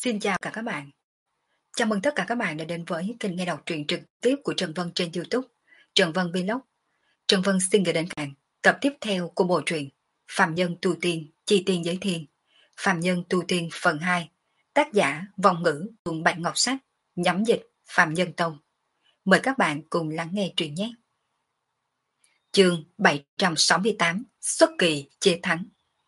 Xin chào cả các bạn. Chào mừng tất cả các bạn đã đến với kênh nghe đọc truyện trực tiếp của Trần Vân trên YouTube, Trần Vân Vlog. Trần Vân xin gửi đến các bạn tập tiếp theo của bộ truyện Phàm Nhân Tu Tiên, Chi Tiên Giới Thiên, Phàm Nhân Tu Tiên phần 2, tác giả Vong Ngữ, cùng Bạch Ngọc Sách, nhắm dịch Phàm Nhân Tông. Mời các bạn cùng lắng nghe truyện nhé. Chương 768, Xuất kỳ chế thắng.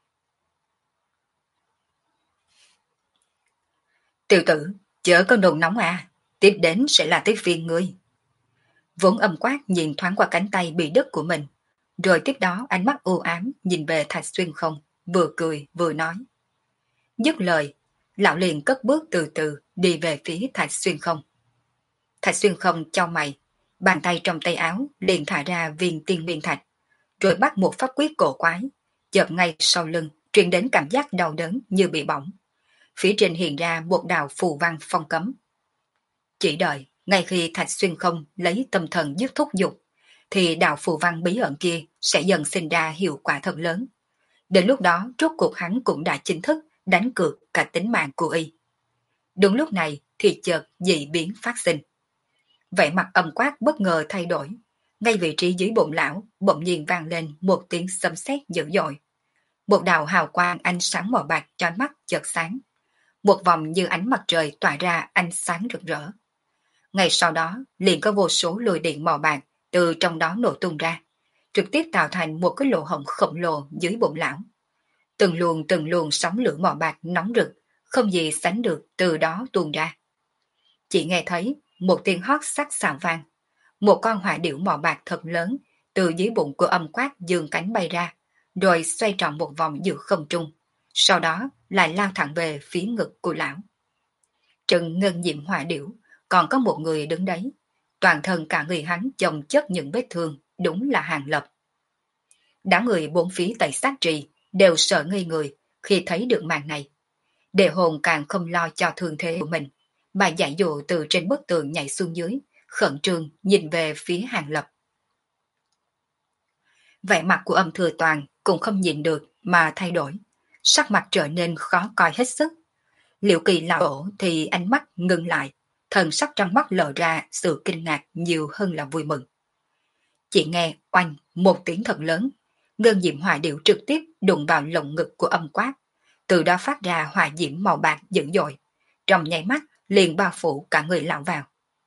Tiểu tử, chớ có nôn nóng à, tiếp đến sẽ là tới phiên ngươi. Vốn âm quát nhìn thoáng qua cánh tay bị đứt của mình, rồi tiếp đó ánh mắt u ám nhìn về Thạch Xuyên Không, vừa cười vừa nói. Dứt lời, lão liền cất bước từ từ đi về phía Thạch Xuyên Không. Thạch Xuyên Không chau mày, bàn tay trong tay áo liền thả ra viên tiên nguyên thạch, rồi bắt một pháp quyết cổ quái, chợt ngay sau lưng truyền đến cảm giác đau đớn như bị bỏng. Phía trên hiện ra một đạo phù văn phong cấm. Chỉ đợi, ngay khi Thạch Xuyên Không lấy tâm thần dứt thúc dục, thì đạo phù văn bí ẩn kia sẽ dần sinh ra hiệu quả thật lớn. Đến lúc đó, rốt cuộc hắn cũng đã chính thức đánh cược cả tính mạng của y. Đúng lúc này thì chợt dị biến phát sinh. Vẻ mặt âm quát bất ngờ thay đổi. Ngay vị trí dưới bụng lão bỗng nhiên vang lên một tiếng sấm sét dữ dội. Một đạo hào quang ánh sáng màu bạc chói mắt chợt sáng. Một vòng như ánh mặt trời tỏa ra ánh sáng rực rỡ. Ngay sau đó liền có vô số lôi điện màu bạc từ trong đó nổ tung ra, trực tiếp tạo thành một cái lỗ hổng khổng lồ dưới bụng lão. Từng luồng sóng lửa màu bạc nóng rực, không gì sánh được từ đó tuôn ra. Chỉ nghe thấy một tiếng hót sắc sảng vang, một con hỏa điểu màu bạc thật lớn từ dưới bụng của âm quát giương cánh bay ra, rồi xoay tròn một vòng giữa không trung, sau đó lại lao thẳng về phía ngực của lão. Trừng ngân diệm hỏa điểu, còn có một người đứng đấy, toàn thân cả người hắn chồng chất những vết thương, đúng là Hàng Lập. Đám người bốn phía Tây Sát Trì đều sợ ngây người khi thấy được màn này. Đệ hồn càng không lo cho thương thế của mình, mà giải dụ từ trên bức tường nhảy xuống dưới, khẩn trương nhìn về phía Hàng Lập. Vẻ mặt của Âm Thừa Toàn cũng không nhìn được mà thay đổi, sắc mặt trở nên khó coi hết sức. Liệu Kỳ lão tổ thì ánh mắt ngưng lại, thần sắc trong mắt lộ ra sự kinh ngạc nhiều hơn là vui mừng. Chỉ nghe oanh một tiếng thật lớn, ngân diệm hỏa điểu trực tiếp đụng vào lồng ngực của âm quát, từ đó phát ra hỏa diễm màu bạc dữ dội, trong nháy mắt liền bao phủ cả người lão vào.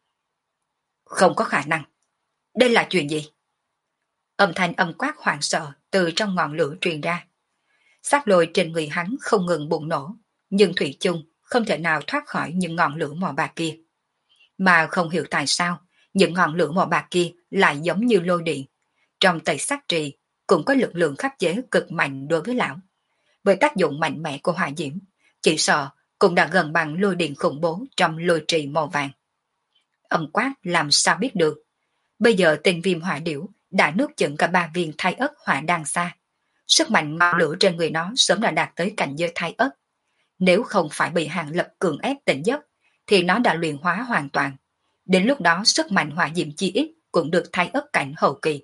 Không có khả năng, đây là chuyện gì? Âm thanh âm quát hoảng sợ từ trong ngọn lửa truyền ra. Sát lôi trên người hắn không ngừng bùng nổ, nhưng thủy chung không thể nào thoát khỏi những ngọn lửa màu bạc kia. Mà không hiểu tại sao, những ngọn lửa màu bạc kia lại giống như lôi điện. Trong Tây Sát Trì cũng có lực lượng khắc chế cực mạnh đối với lão. Với tác dụng mạnh mẽ của hỏa diễm, chỉ sợ cũng đã gần bằng lôi điện khủng bố trong lôi trì màu vàng. Âm quát làm sao biết được. Bây giờ tên viêm hỏa điểu đã nuốt chửng cả 3 viên thai ất hỏa đan xa. Sức mạnh ngọn lửa trên người nó sớm đã đạt tới cảnh giới thai ất. Nếu không phải bị Hàng Lập cưỡng ép tỉnh giấc, thì nó đã luyện hóa hoàn toàn. Đến lúc đó sức mạnh hỏa diệm chi ít cũng được thai ất cảnh hậu kỳ.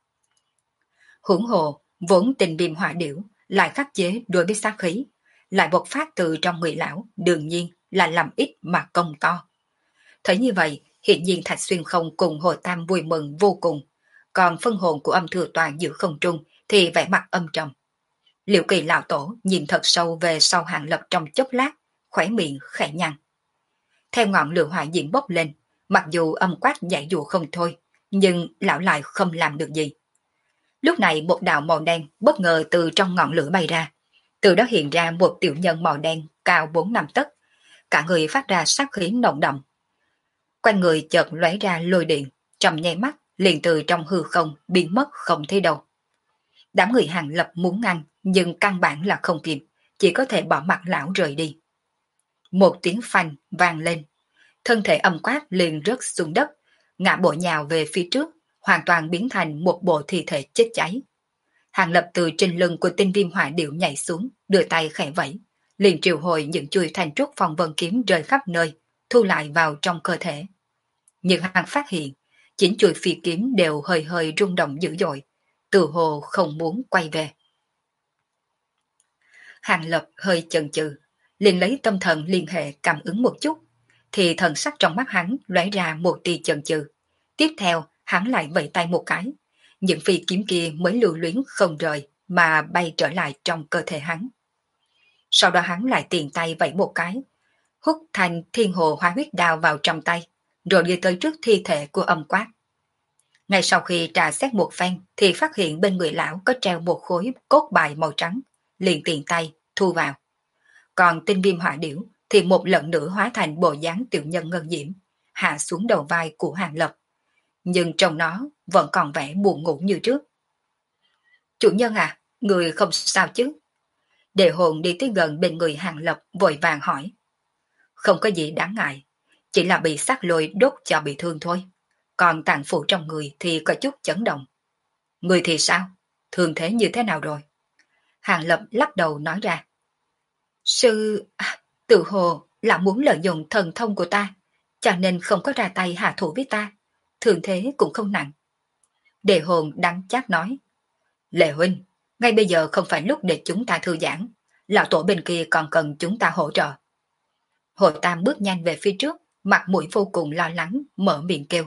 Hỗn hồ, vốn tình viêm hỏa điểu lại khắc chế đối với sát khí, lại bộc phát từ trong người lão, đương nhiên là làm ít mà công to. Thấy như vậy, hiện nhiên Thạch Xuyên Không cùng Hồ Tam vui mừng vô cùng, còn phân hồn của Âm Thừa Toàn giữa không trung thì vẻ mặt âm trầm. Liệu Kỳ lão tổ nhìn thật sâu về sau Hàng Lập trong chốc lát, khóe miệng khẽ nhăn. Theo ngọn lửa hỏa diễm bốc lên, mặc dù âm quát giải dụ không thôi, nhưng lão lại không làm được gì. Lúc này một đạo màu đen bất ngờ từ trong ngọn lửa bay ra, từ đó hiện ra một tiểu nhân màu đen cao 4-5 tấc, cả người phát ra sát khí nồng đậm. Quanh người chợt lóe ra lôi điện, trong nháy mắt liền từ trong hư không biến mất không thấy đâu. Đám người Hàng Lập muốn ngăn, nhưng căn bản là không kịp, chỉ có thể bỏ mặc lão rời đi. Một tiếng phanh vang lên, thân thể âm quát liền rớt xuống đất, ngã bộ nhào về phía trước, hoàn toàn biến thành một bộ thi thể chết cháy. Hàng Lập từ trên lưng của tinh viêm hỏa điểu nhảy xuống, đưa tay khẽ vẫy, liền triệu hồi những chui thành trúc phong vân kiếm rơi khắp nơi, thu lại vào trong cơ thể. Nhưng hắn phát hiện, chính chuôi phi kiếm đều hơi hơi rung động dữ dội, từ hồ không muốn quay về. Hàng Lập hơi chần chừ, liền lấy tâm thần liên hệ cảm ứng một chút, thì thần sắc trong mắt hắn lóe ra một tia chần chừ. Tiếp theo, hắn lại vẫy tay một cái, những phi kiếm kia mới lưu luyến không rời mà bay trở lại trong cơ thể hắn. Sau đó hắn lại tiền tay vẫy một cái, hút thành thiên hồ hóa huyết đao vào trong tay, rồi đi tới trước thi thể của Âm Quát. Ngay sau khi trà xét một phen thì phát hiện bên người lão có treo một khối cốt bài màu trắng, liền tiền tay thu vào. Còn tinh viêm hỏa điểu thì một lần nữa hóa thành bộ dáng tiểu nhân ngân diễm, hạ xuống đầu vai của Hàng Lập. Nhưng trong nó vẫn còn vẻ buồn ngủ như trước. Chủ nhân à, người không sao chứ? Đề hồn đi tới gần bên người Hàng Lập vội vàng hỏi. Không có gì đáng ngại, chỉ là bị sát lôi đốt cho bị thương thôi. Còn tạng phủ trong người thì có chút chấn động. Người thì sao? Thương thế như thế nào rồi? Hàng Lập lắc đầu nói ra. Tự hồ là muốn lợi dụng thần thông của ta, cho nên không có ra tay hạ thủ với ta. Thương thế cũng không nặng. Đề hồn đắng chát nói. Lệ huynh, ngay bây giờ không phải lúc để chúng ta thư giãn. Lão tổ bên kia còn cần chúng ta hỗ trợ. Hồ Tam bước nhanh về phía trước, mặt mũi vô cùng lo lắng, mở miệng kêu.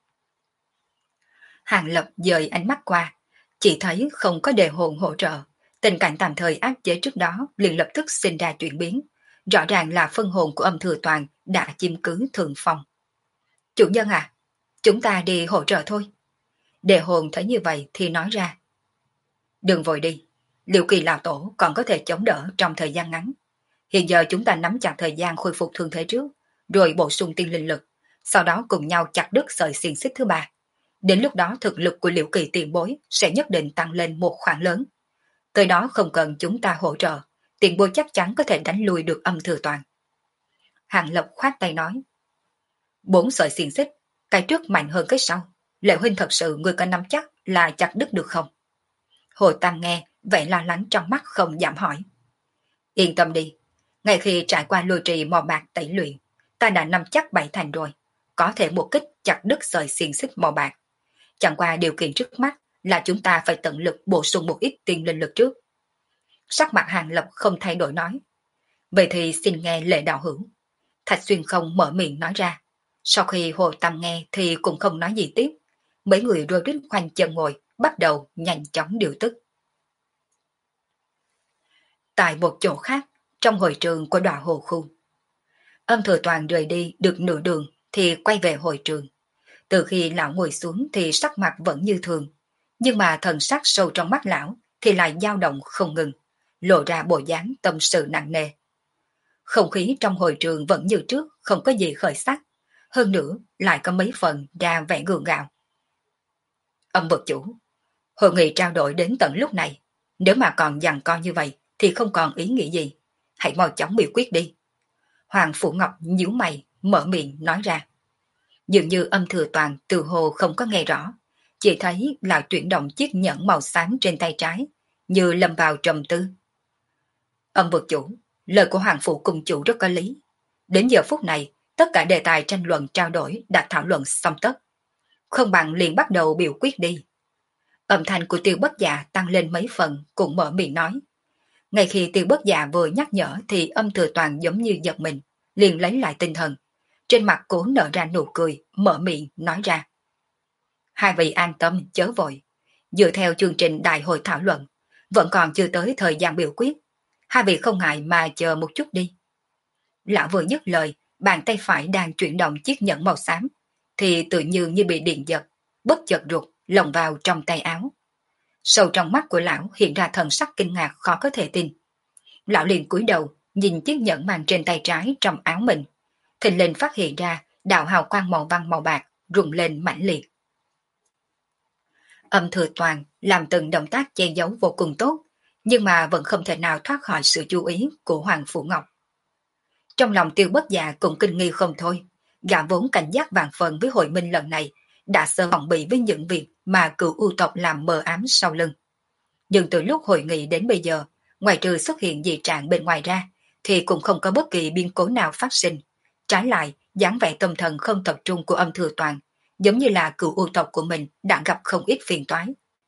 Hàng Lập dời ánh mắt qua, chỉ thấy không có đề hồn hỗ trợ. Tình cảnh tạm thời áp chế trước đó liền lập tức sinh ra chuyển biến. Rõ ràng là phân hồn của Âm Thừa Toàn đã chiếm cứ thượng phong. Chủ nhân à, chúng ta đi hỗ trợ thôi. Đề hồn thấy như vậy thì nói ra. Đừng vội đi, Liệu Kỳ lão tổ còn có thể chống đỡ trong thời gian ngắn. Hiện giờ chúng ta nắm chặt thời gian khôi phục thương thế trước, rồi bổ sung tiên linh lực, sau đó cùng nhau chặt đứt sợi xiềng xích thứ ba. Đến lúc đó thực lực của Liễu Kỳ tiền bối sẽ nhất định tăng lên một khoản lớn. Tới đó không cần chúng ta hỗ trợ, tiền bối chắc chắn có thể đánh lui được Âm Thừa Toàn. Hàng Lập khoát tay nói. 4 sợi xiềng xích, cái trước mạnh hơn cái sau. Lệ huynh thật sự người có nắm chắc là chặt đứt được không? Hồ Tam nghe, vẻ lo lắng trong mắt không giảm hỏi. Yên tâm đi, ngay khi trải qua lôi trì mò bạc tẩy luyện, ta đã nắm chắc 7 thành rồi, có thể một kích chặt đứt sợi xiềng xích mò bạc. Chẳng qua điều kiện trước mắt là chúng ta phải tận lực bổ sung một ít tiên linh lực trước. Sắc mặt Hàng Lập không thay đổi nói. Vậy thì xin nghe Lệ đạo hữu. Thạch Xuyên không mở miệng nói ra. Sau khi Hồ Tam nghe thì cũng không nói gì tiếp. Mấy người rôi rít khoanh chân ngồi, bắt đầu nhanh chóng điều tức. Tại một chỗ khác, trong hội trường của Đọa Hồ Khu, Âm Thừa Toàn rời đi được nửa đường thì quay về hội trường. Từ khi lão ngồi xuống thì sắc mặt vẫn như thường, nhưng mà thần sắc sâu trong mắt lão thì lại dao động không ngừng, lộ ra bộ dáng tâm sự nặng nề. Không khí trong hội trường vẫn như trước, không có gì khởi sắc, hơn nữa lại có mấy phần ra vẻ gượng gạo. Âm vực chủ, hội nghị trao đổi đến tận lúc này, nếu mà còn giằng co như vậy thì không còn ý nghĩa gì, hãy mau chóng biểu quyết đi. Hoàng Phủ Ngọc nhíu mày, mở miệng nói ra. Dường như Âm Thừa Toàn từ hồ không có nghe rõ, chỉ thấy lão chuyển động chiếc nhẫn màu xám trên tay trái, như lâm vào trầm tư. Âm vực chủ, lời của Hoàng Phủ Cung chủ rất có lý. Đến giờ phút này, tất cả đề tài tranh luận trao đổi đã thảo luận xong tất. Không bằng liền bắt đầu biểu quyết đi. Âm thanh của Tiêu Bất Dạ tăng lên mấy phần, cũng mở miệng nói. Ngay khi Tiêu Bất Dạ vừa nhắc nhở thì Âm Thừa Toàn giống như giật mình, liền lấy lại tinh thần. Trên mặt cố nở ra nụ cười, mở miệng nói ra. Hai vị an tâm, chớ vội. Dựa theo chương trình đại hội thảo luận, vẫn còn chưa tới thời gian biểu quyết. Hai vị không ngại mà chờ một chút đi. Lão vừa dứt lời, bàn tay phải đang chuyển động chiếc nhẫn màu xám, thì tự như bị điện giật, bất chợt ruột, lồng vào trong tay áo. Sâu trong mắt của lão hiện ra thần sắc kinh ngạc khó có thể tin. Lão liền cúi đầu, nhìn chiếc nhẫn mang trên tay trái trong áo mình. Thình lình phát hiện ra đạo hào quang màu vàng màu bạc rung lên mãnh liệt. Âm Thừa Toàn làm từng động tác che giấu vô cùng tốt, nhưng mà vẫn không thể nào thoát khỏi sự chú ý của Hoàng Phủ Ngọc. Trong lòng Tiêu Bất Dạ cũng kinh nghi không thôi, gã vốn cảnh giác vàng phần với hội minh lần này, đã sớm phòng bị với những việc mà cựu ưu tộc làm mờ ám sau lưng. Nhưng từ lúc hội nghị đến bây giờ, ngoài trừ xuất hiện dị trạng bên ngoài ra, thì cũng không có bất kỳ biến cố nào phát sinh. Trái lại, dáng vẻ tâm thần không tập trung của Âm Thừa Toàn, giống như là cựu ưu tộc của mình đã gặp không ít phiền toái.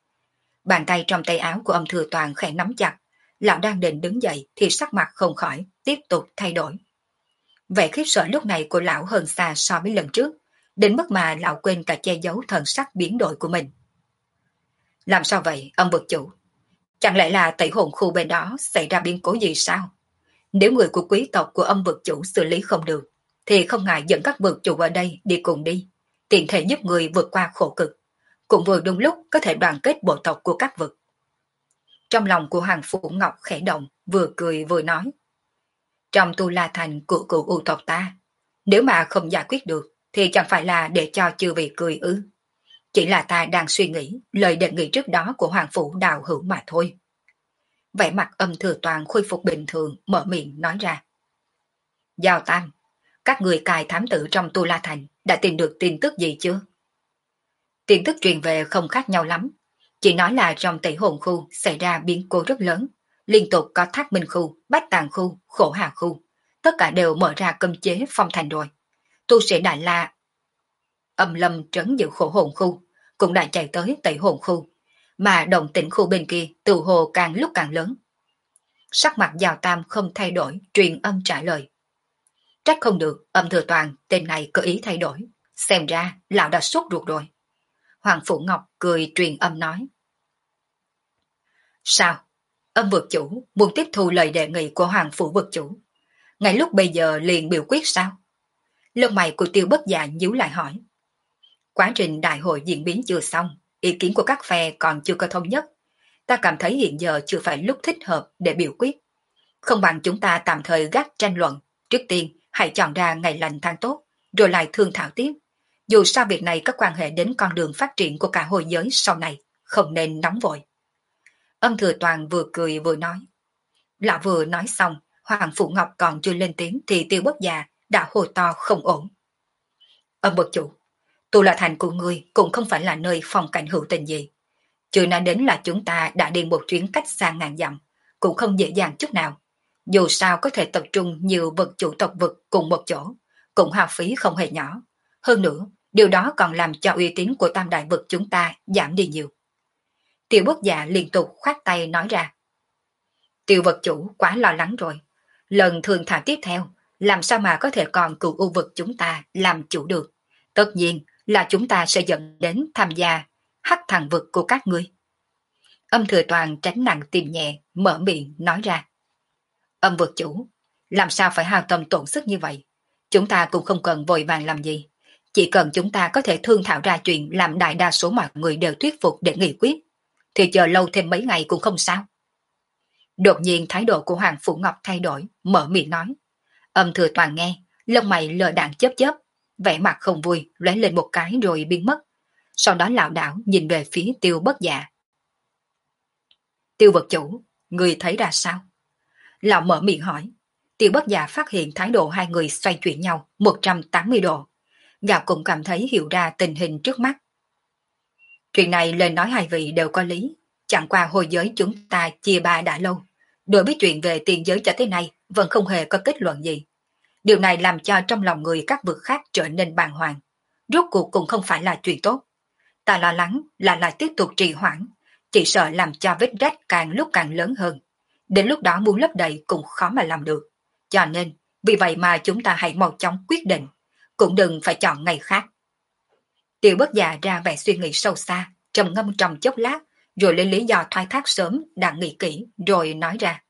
Bàn tay trong tay áo của Âm Thừa Toàn khẽ nắm chặt, lão đang định đứng dậy thì sắc mặt không khỏi tiếp tục thay đổi. Vẻ khiếp sợ lúc này của lão hơn xa so với lần trước, đến mức mà lão quên cả che giấu thần sắc biến đổi của mình. Làm sao vậy, ông vực chủ? Chẳng lẽ là tẩy hồn khu bên đó xảy ra biến cố gì sao? Nếu người của quý tộc của âm vực chủ xử lý không được, thì không ngại dẫn các vực chủ ở đây đi cùng đi, tiện thể giúp người vượt qua khổ cực. Cũng vừa đúng lúc có thể đoàn kết bộ tộc của các vực. Trong lòng của Hoàng Phủ Ngọc khẽ động, vừa cười vừa nói. Trong Tu La Thành của cụ u tộc ta, nếu mà không giải quyết được, thì chẳng phải là để cho chư vị cười ư. Chỉ là ta đang suy nghĩ lời đề nghị trước đó của Hoàng Phủ Đào Hữu mà thôi. Vẻ mặt Âm Thừa Toàn khôi phục bình thường, mở miệng nói ra. Giao Tam, các người cài thám tử trong Tu La Thành đã tìm được tin tức gì chưa? Tin tức truyền về không khác nhau lắm. Chỉ nói là trong tẩy hồn khu xảy ra biến cố rất lớn. Liên tục có Thác Minh khu, Bách Tàng khu, Khổ Hà khu. Tất cả đều mở ra cấm chế phong thành rồi. Tu sĩ Đại La Âm Lâm trấn giữ Khổ Hồn khu cũng đã chạy tới tẩy hồn khu. Mà động tĩnh khu bên kia từ hồ càng lúc càng lớn. Sắc mặt Giào Tam không thay đổi, truyền âm trả lời. Trách không được, Âm Thừa Toàn tên này có ý thay đổi. Xem ra lão đã sốt ruột rồi. Hoàng Phủ Ngọc cười truyền âm nói. Sao? Âm vực chủ muốn tiếp thu lời đề nghị của Hoàng Phủ vực chủ. Ngay lúc bây giờ liền biểu quyết sao? Lông mày của Tiêu Bất Dạ nhíu lại hỏi. Quá trình đại hội diễn biến chưa xong, ý kiến của các phe còn chưa có thống nhất. Ta cảm thấy hiện giờ chưa phải lúc thích hợp để biểu quyết. Không bằng chúng ta tạm thời gác tranh luận. Trước tiên, hãy chọn ra ngày lành tháng tốt, rồi lại thương thảo tiếp. Dù sao việc này có quan hệ đến con đường phát triển của cả hồi giới sau này, không nên nóng vội. Âm Thừa Toàn vừa cười vừa nói. Lão vừa nói xong, Hoàng Phủ Ngọc còn chưa lên tiếng thì Tiêu Bất Già đã hô to không ổn. Âm bậc chủ, Tu La Thành của ngươi cũng không phải là nơi phong cảnh hữu tình gì. Chưa nói đến là chúng ta đã đi một chuyến cách xa ngàn dặm, cũng không dễ dàng chút nào. Dù sao có thể tập trung nhiều vực chủ tộc vực cùng một chỗ, cũng hao phí không hề nhỏ. Hơn nữa, điều đó còn làm cho uy tín của tam đại vực chúng ta giảm đi nhiều. Tiêu Bất Dạ liên tục khoát tay nói ra. Tiêu vật chủ quá lo lắng rồi. Lần thường thảo tiếp theo, làm sao mà có thể còn cựu u vực chúng ta làm chủ được. Tất nhiên là chúng ta sẽ dẫn đến tham gia hắc thằng vực của các ngươi. Âm Thừa Toàn tránh nặng tìm nhẹ, mở miệng nói ra. Âm vực chủ, làm sao phải hao tâm tổn sức như vậy? Chúng ta cũng không cần vội vàng làm gì. Chỉ cần chúng ta có thể thương thảo ra chuyện làm đại đa số mọi người đều thuyết phục để nghị quyết, thì chờ lâu thêm mấy ngày cũng không sao. Đột nhiên thái độ của Hoàng Phủ Ngọc thay đổi, mở miệng nói. Âm Thừa Toàn nghe, lông mày lờ đạn chớp chớp, vẻ mặt không vui, lóe lên một cái rồi biến mất. Sau đó lảo đảo nhìn về phía Tiêu Bất Dạ. Tiêu vật chủ, người thấy ra sao? Lão mở miệng hỏi. Tiêu Bất Dạ phát hiện thái độ hai người xoay chuyển nhau 180 độ. Gã cũng cảm thấy hiểu ra tình hình trước mắt. Chuyện này lời nói hai vị đều có lý. Chẳng qua hồi giới chúng ta chia ba đã lâu. Đối với chuyện về tiền giới cho tới nay vẫn không hề có kết luận gì. Điều này làm cho trong lòng người các vực khác trở nên bàng hoàng. Rốt cuộc cũng không phải là chuyện tốt. Ta lo lắng là lại tiếp tục trì hoãn. Chỉ sợ làm cho vết rách càng lúc càng lớn hơn. Đến lúc đó muốn lấp đầy cũng khó mà làm được. Cho nên, vì vậy mà chúng ta hãy mau chóng quyết định. Cũng đừng phải chọn ngày khác. Tiêu Bất Dạ ra vẻ suy nghĩ sâu xa, trầm ngâm trong chốc lát, rồi lấy lý do thoái thác sớm, đã nghĩ kỹ, rồi nói ra.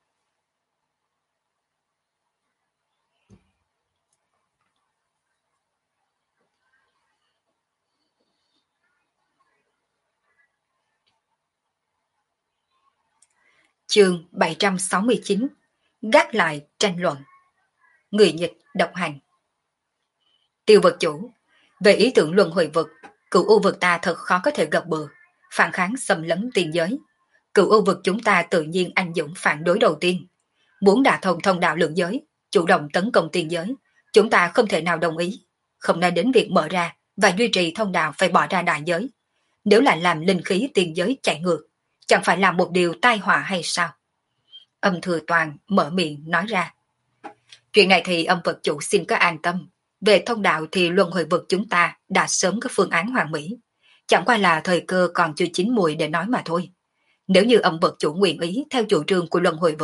Chương 769. Gác lại tranh luận. Người dịch độc hành. Tiêu vật chủ, về ý tưởng luân hồi vực, cựu u vực ta thật khó có thể gập bừa, phản kháng xâm lấn tiền giới. Cựu u vực chúng ta tự nhiên anh dũng phản đối đầu tiên. Muốn đả thông thông đạo lượng giới, chủ động tấn công tiền giới, chúng ta không thể nào đồng ý. Không nói đến việc mở ra và duy trì thông đạo phải bỏ ra đại giới. Nếu lại làm linh khí tiền giới chạy ngược, chẳng phải là một điều tai họa hay sao? Âm Thừa Toàn mở miệng nói ra. Chuyện này thì âm vật chủ xin có an tâm. Về thông đạo thì luân hồi vực chúng ta đã sớm có phương án hoàn mỹ. Chẳng qua là thời cơ còn chưa chín mùi để nói mà thôi. Nếu như âm vật chủ nguyện ý theo chủ trương của luân hồi vực,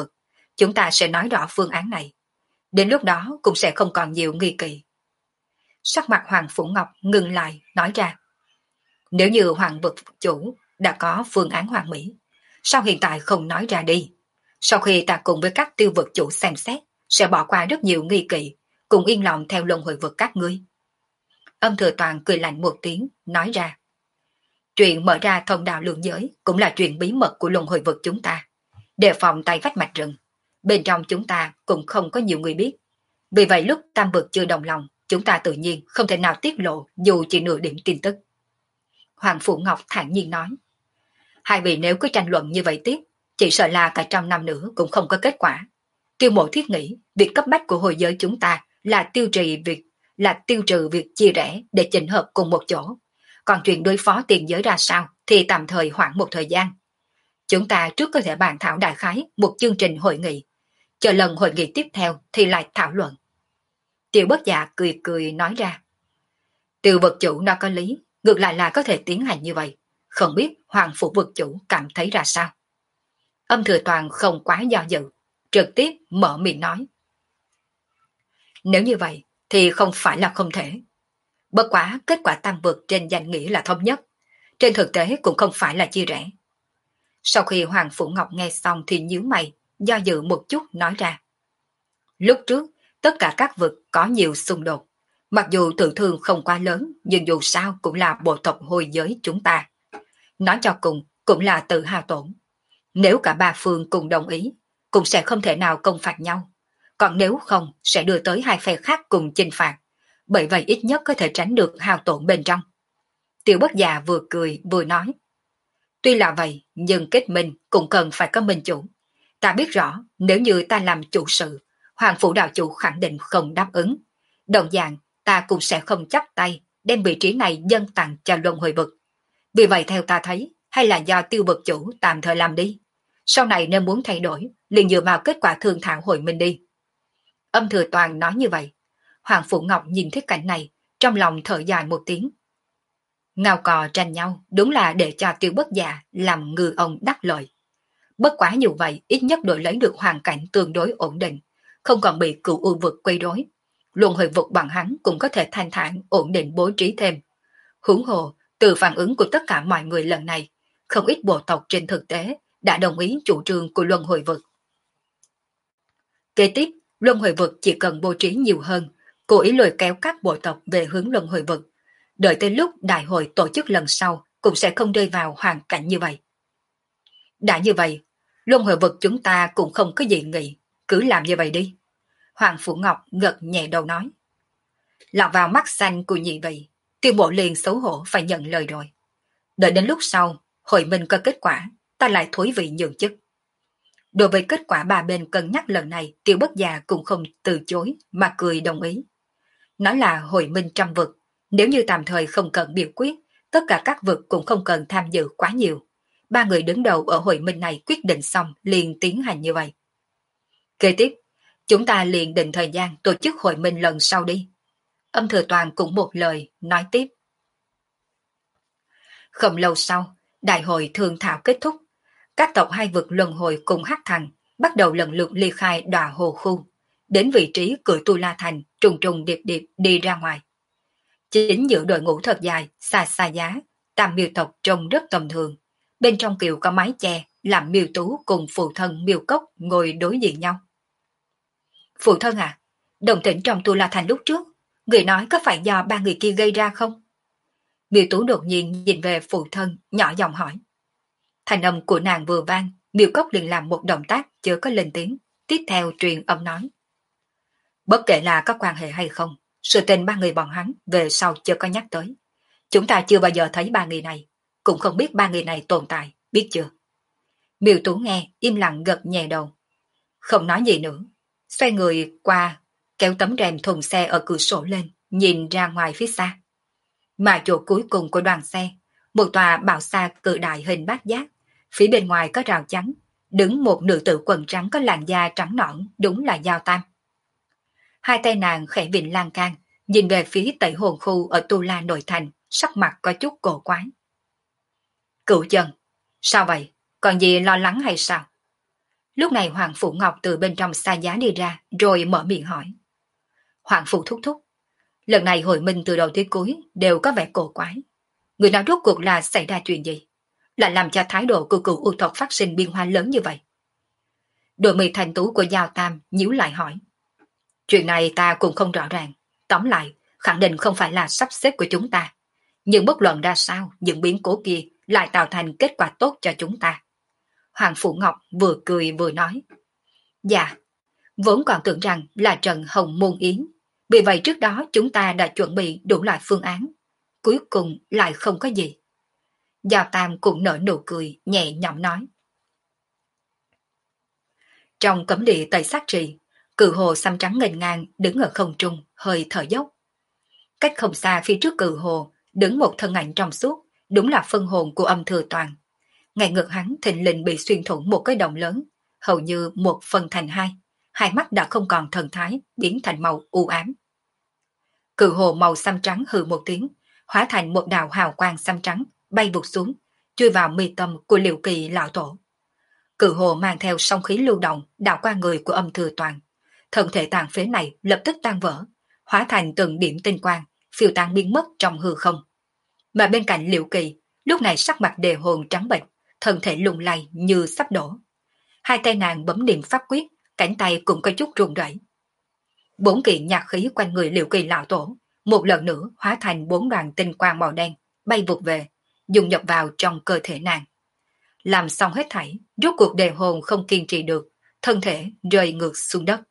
chúng ta sẽ nói rõ phương án này. Đến lúc đó cũng sẽ không còn nhiều nghi kỵ. Sắc mặt Hoàng Phủ Ngọc ngừng lại, nói ra. Nếu như Hoàng vực chủ đã có phương án hoàn mỹ, sao hiện tại không nói ra đi? Sau khi ta cùng với các tiêu vực chủ xem xét, sẽ bỏ qua rất nhiều nghi kỵ, cùng yên lòng theo luân hồi vực các ngươi. Âm Thừa Toàn cười lạnh một tiếng, nói ra. Chuyện mở ra thông đạo lượng giới cũng là chuyện bí mật của luân hồi vực chúng ta. Đề phòng tay vách mạch rừng. Bên trong chúng ta cũng không có nhiều người biết. Vì vậy lúc tam vực chưa đồng lòng, chúng ta tự nhiên không thể nào tiết lộ dù chỉ nửa điểm tin tức. Hoàng Phủ Ngọc thản nhiên nói. Hai vị nếu cứ tranh luận như vậy tiếp, chỉ sợ là cả trăm năm nữa cũng không có kết quả. Tiêu Mộ thiết nghĩ, việc cấp bách của hồi giới chúng ta là tiêu trừ việc chia rẽ để chỉnh hợp cùng một chỗ. Còn chuyện đối phó tiền giới ra sao thì tạm thời hoãn một thời gian. Chúng ta trước có thể bàn thảo đại khái một chương trình hội nghị. Chờ lần hội nghị tiếp theo thì lại thảo luận. Tiêu Bất Dạ cười cười nói ra. Tiêu vực chủ nó có lý, ngược lại là có thể tiến hành như vậy. Không biết Hoàng Phủ vực chủ cảm thấy ra sao? Âm Thừa Toàn không quá do dự, trực tiếp mở miệng nói. Nếu như vậy thì không phải là không thể. Bất quá kết quả tam vực trên danh nghĩa là thống nhất, trên thực tế cũng không phải là chia rẽ. Sau khi Hoàng Phủ Ngọc nghe xong thì nhíu mày, do dự một chút nói ra. Lúc trước, tất cả các vực có nhiều xung đột. Mặc dù tự thương không quá lớn, nhưng dù sao cũng là bộ tộc hồi giới chúng ta. Nói cho cùng, cũng là tự hao tổn. Nếu cả ba phương cùng đồng ý, cũng sẽ không thể nào công phạt nhau. Còn nếu không, sẽ đưa tới hai phe khác cùng chinh phạt. Bởi vậy ít nhất có thể tránh được hao tổn bên trong. Tiêu Bất Già vừa cười vừa nói. Tuy là vậy, nhưng kết minh cũng cần phải có minh chủ. Ta biết rõ, nếu như ta làm chủ sự, Hoàng Phủ đạo chủ khẳng định không đáp ứng. Đồng dạng, ta cũng sẽ không chấp tay đem vị trí này dâng tặng cho luân hồi vực. Vì vậy theo ta thấy, hay là do Tiêu vực chủ tạm thời làm đi. Sau này nếu muốn thay đổi, liền dựa vào kết quả thương thảo hội minh đi. Âm Thừa Toàn nói như vậy. Hoàng Phủ Ngọc nhìn thấy cảnh này, trong lòng thở dài một tiếng. Ngao cò tranh nhau đúng là để cho Tiêu Bất Dạ làm ngư ông đắc lợi. Bất quá như vậy ít nhất đổi lấy được hoàn cảnh tương đối ổn định, không còn bị cựu u vực quấy rối. Luân hồi vực bằng hắn cũng có thể thanh thản ổn định bố trí thêm. Huống hồ, từ phản ứng của tất cả mọi người lần này, không ít bộ tộc trên thực tế đã đồng ý chủ trương của luân hồi vực. Kế tiếp, luân hồi vực chỉ cần bố trí nhiều hơn, cố ý lôi kéo các bộ tộc về hướng luân hồi vực. Đợi tới lúc đại hội tổ chức lần sau cũng sẽ không rơi vào hoàn cảnh như vậy. Đã như vậy, luân hồi vực chúng ta cũng không có gì nghĩ, cứ làm như vậy đi. Hoàng Phủ Ngọc gật nhẹ đầu nói. Lọt vào mắt xanh của nhị vị, Tiêu Bộ liền xấu hổ phải nhận lời rồi. Đợi đến lúc sau, hội minh có kết quả, ta lại thối vị nhường chức. Đối với kết quả ba bên cân nhắc lần này, Tiêu Bất Già cũng không từ chối mà cười đồng ý. Nói là hội minh trăm vực, nếu như tạm thời không cần biểu quyết, tất cả các vực cũng không cần tham dự quá nhiều. Ba người đứng đầu ở hội minh này quyết định xong liền tiến hành như vậy. Kế tiếp, chúng ta liền định thời gian tổ chức hội minh lần sau đi. Âm Thừa Toàn cũng một lời nói tiếp. Không lâu sau, đại hội thương thảo kết thúc. Các tộc hai vực luân hồi cùng Hắc Thành bắt đầu lần lượt ly khai Đòa Hồ Khu, đến vị trí cửa Tu La Thành trùng trùng điệp điệp đi ra ngoài. Chính giữa đội ngũ thật dài, xa xa giá, tam miêu tộc trông rất tầm thường. Bên trong kiều có mái che, làm miêu tú cùng phụ thân miêu cốc ngồi đối diện nhau. Phụ thân à, đồng tĩnh trong Tu La Thành lúc trước, người nói có phải do ba người kia gây ra không? Miêu tú đột nhiên nhìn về phụ thân, nhỏ giọng hỏi. Thành âm của nàng vừa vang, miêu cốc liền làm một động tác chưa có lên tiếng, tiếp theo truyền âm nói. Bất kể là có quan hệ hay không, sự tình ba người bọn hắn về sau chưa có nhắc tới. Chúng ta chưa bao giờ thấy ba người này, cũng không biết ba người này tồn tại, biết chưa? Miêu Tú nghe, im lặng gật nhẹ đầu. Không nói gì nữa, xoay người qua, kéo tấm rèm thùng xe ở cửa sổ lên, nhìn ra ngoài phía xa. Mà chỗ cuối cùng của đoàn xe, một tòa bảo xa cự đại hình bát giác, phía bên ngoài có rào chắn, đứng một nữ tử quần trắng có làn da trắng nõn, đúng là Giao Tam. Hai tay nàng khẽ vịn lan can, nhìn về phía Tẩy Hồn Khu ở Tu La nội thành, sắc mặt có chút cổ quái. Cửu chân, sao vậy? Còn gì lo lắng hay sao? Lúc này Hoàng Phủ Ngọc từ bên trong xa giá đi ra, rồi mở miệng hỏi. Hoàng Phủ thúc thúc, lần này hồi minh từ đầu tới cuối đều có vẻ cổ quái. Người nói rốt cuộc là xảy ra chuyện gì? Lại làm cho thái độ của cựu U tộc phát sinh biến hóa lớn như vậy? Đôi mi thành tú của Giao Tam nhíu lại hỏi. Chuyện này ta cũng không rõ ràng. Tóm lại, khẳng định không phải là sắp xếp của chúng ta. Nhưng bất luận ra sao, những biến cố kia lại tạo thành kết quả tốt cho chúng ta. Hoàng Phủ Ngọc vừa cười vừa nói. Dạ, vốn còn tưởng rằng là trận hồng môn yến. Vì vậy trước đó chúng ta đã chuẩn bị đủ loại phương án. Cuối cùng lại không có gì. Giao Tam cũng nở nụ cười, nhẹ nhõm nói. Trong cấm địa Tây Sát Trì, Cự hồ xăm trắng nghênh ngang đứng ở không trung, hơi thở dốc. Cách không xa phía trước Cự hồ, đứng một thân ảnh trong suốt, đúng là phân hồn của Âm Thừa Toàn. Ngay ngực hắn thình lình bị xuyên thủng một cái động lớn, hầu như một phần thành hai mắt đã không còn thần thái, biến thành màu u ám. Cự hồ màu xăm trắng hừ một tiếng, hóa thành một đạo hào quang xăm trắng, bay vụt xuống, chui vào mi tâm của Liệu Kỳ lão tổ. Cự hồ mang theo song khí lưu động đảo qua người của Âm Thừa Toàn. Thân thể tàn phế này lập tức tan vỡ, hóa thành từng điểm tinh quang, phiêu tán biến mất trong hư không. Mà bên cạnh Liệu Kỳ, lúc này sắc mặt đề hồn trắng bệch, thân thể lung lay như sắp đổ. Hai tay nàng bấm niệm pháp quyết, cánh tay cũng có chút run rẩy. Bốn kiện nhạc khí quanh người Liệu Kỳ lão tổ, một lần nữa hóa thành bốn đoàn tinh quang màu đen, bay vụt về, dùng nhập vào trong cơ thể nàng. Làm xong hết thảy, rốt cuộc đề hồn không kiên trì được, thân thể rơi ngược xuống đất.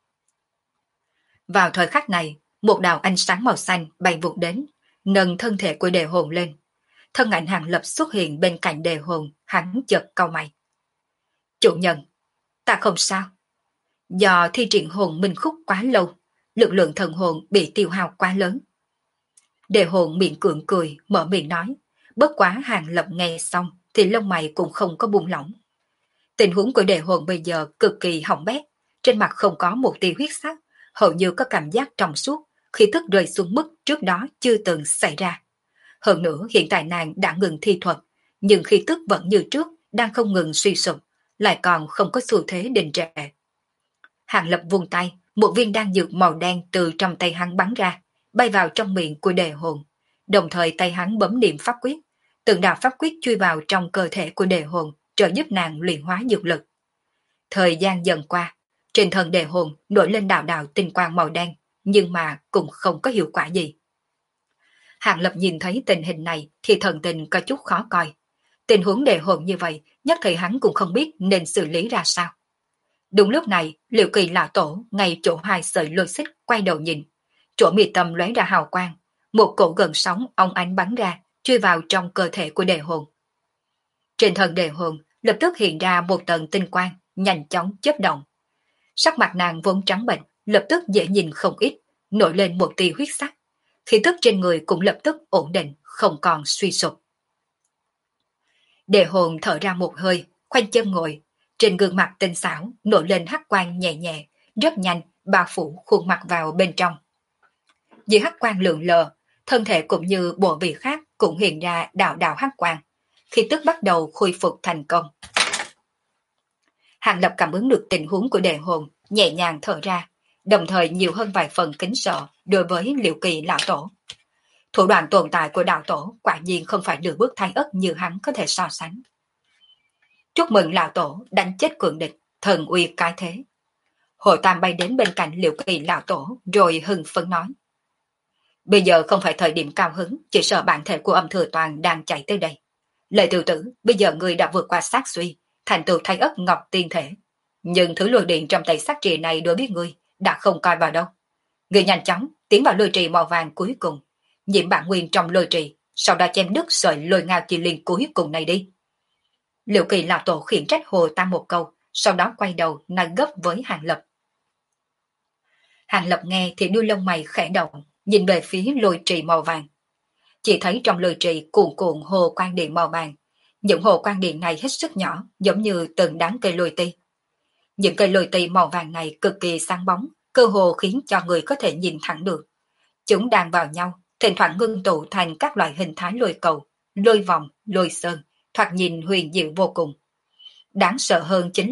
Vào thời khắc này, một đạo ánh sáng màu xanh bay vụt đến, nâng thân thể của đề hồn lên. Thân ảnh Hàng Lập xuất hiện bên cạnh đề hồn, hắn chợt cau mày. Chủ nhân, ta không sao. Do thi triển hồn minh khúc quá lâu, lực lượng thần hồn bị tiêu hao quá lớn. Đề hồn miệng cưỡng cười, mở miệng nói, bất quá Hàng Lập nghe xong thì lông mày cũng không có buông lỏng. Tình huống của đề hồn bây giờ cực kỳ hỏng bét, trên mặt không có một tia huyết sắc, hầu như có cảm giác trong suốt, khí tức rơi xuống mức trước đó chưa từng xảy ra. Hơn nữa hiện tại nàng đã ngừng thi thuật, nhưng khí tức vẫn như trước, đang không ngừng suy sụp, lại còn không có xu thế đình trệ. Hàng Lập vung tay, một viên đan dược màu đen từ trong tay hắn bắn ra, bay vào trong miệng của đề hồn. Đồng thời tay hắn bấm niệm pháp quyết, từng đạo pháp quyết chui vào trong cơ thể của đề hồn, trợ giúp nàng luyện hóa dược lực. Thời gian dần qua, trên thân đề hồn nổi lên đạo đạo tinh quang màu đen, nhưng mà cũng không có hiệu quả gì. Hàng Lập nhìn thấy tình hình này thì thần tình có chút khó coi. Tình huống đề hồn như vậy, nhất thời hắn cũng không biết nên xử lý ra sao. Đúng lúc này, Liệu Kỳ lão tổ ngay chỗ hai sợi lôi xích quay đầu nhìn, chỗ mi tâm lóe ra hào quang, một cổ gần sóng ong ánh bắn ra, chui vào trong cơ thể của đề hồn. Trên thân đề hồn lập tức hiện ra một tầng tinh quang, nhanh chóng chớp động. Sắc mặt nàng vốn trắng bệch, lập tức dễ nhìn không ít, nổi lên một tia huyết sắc. Khí tức trên người cũng lập tức ổn định, không còn suy sụp. Đề hồn thở ra một hơi, khoanh chân ngồi, trên gương mặt tinh xảo nổi lên hắc quang nhẹ nhẹ, rất nhanh bao phủ khuôn mặt vào bên trong. Dưới hắc quang lượn lờ, thân thể cũng như bộ vị khác cũng hiện ra đạo đạo hắc quang, khi tức bắt đầu khôi phục thành công. Hàng Lập cảm ứng được tình huống của đề hồn, nhẹ nhàng thở ra, đồng thời nhiều hơn vài phần kính sợ đối với Liệu Kỳ lão tổ. Thủ đoạn tồn tại của đạo tổ quả nhiên không phải nửa bước thái ất như hắn có thể so sánh. Chúc mừng lão tổ đánh chết cường địch, thần uy cái thế. Hồ Tam bay đến bên cạnh Liệu Kỳ lão tổ rồi hưng phấn nói. Bây giờ không phải thời điểm cao hứng, chỉ sợ bản thể của Âm Thừa Toàn đang chạy tới đây. Lệ tiểu tử, bây giờ người đã vượt qua sát suy, thành tựu thái ất ngọc tiên thể. Nhưng thứ lôi điện trong tay sát trì này đối với ngươi đã không coi vào đâu. Ngươi nhanh chóng tiến vào lôi trì màu vàng cuối cùng, nhiễm bản nguyên trong lôi trì, sau đó chém đứt sợi lôi ngao chi liên cuối cùng này đi. Liệu Kỳ lão tổ khiển trách Hồ Tam một câu, sau đó quay đầu nói gấp với Hàng Lập. Hàng Lập nghe thì đuôi lông mày khẽ động, nhìn về phía lôi trì màu vàng. Chỉ thấy trong lôi trì cuồn cuộn hồ quang điện màu vàng. Những hồ quang điện này hết sức nhỏ, giống như từng đám cây lôi ti. Những cây lôi ti màu vàng này cực kỳ sáng bóng, cơ hồ khiến cho người có thể nhìn thẳng được. Chúng đan vào nhau, thỉnh thoảng ngưng tụ thành các loại hình thái lôi cầu, lôi vòng, lôi sơn, thoạt nhìn huyền diệu vô cùng. Đáng sợ hơn chính là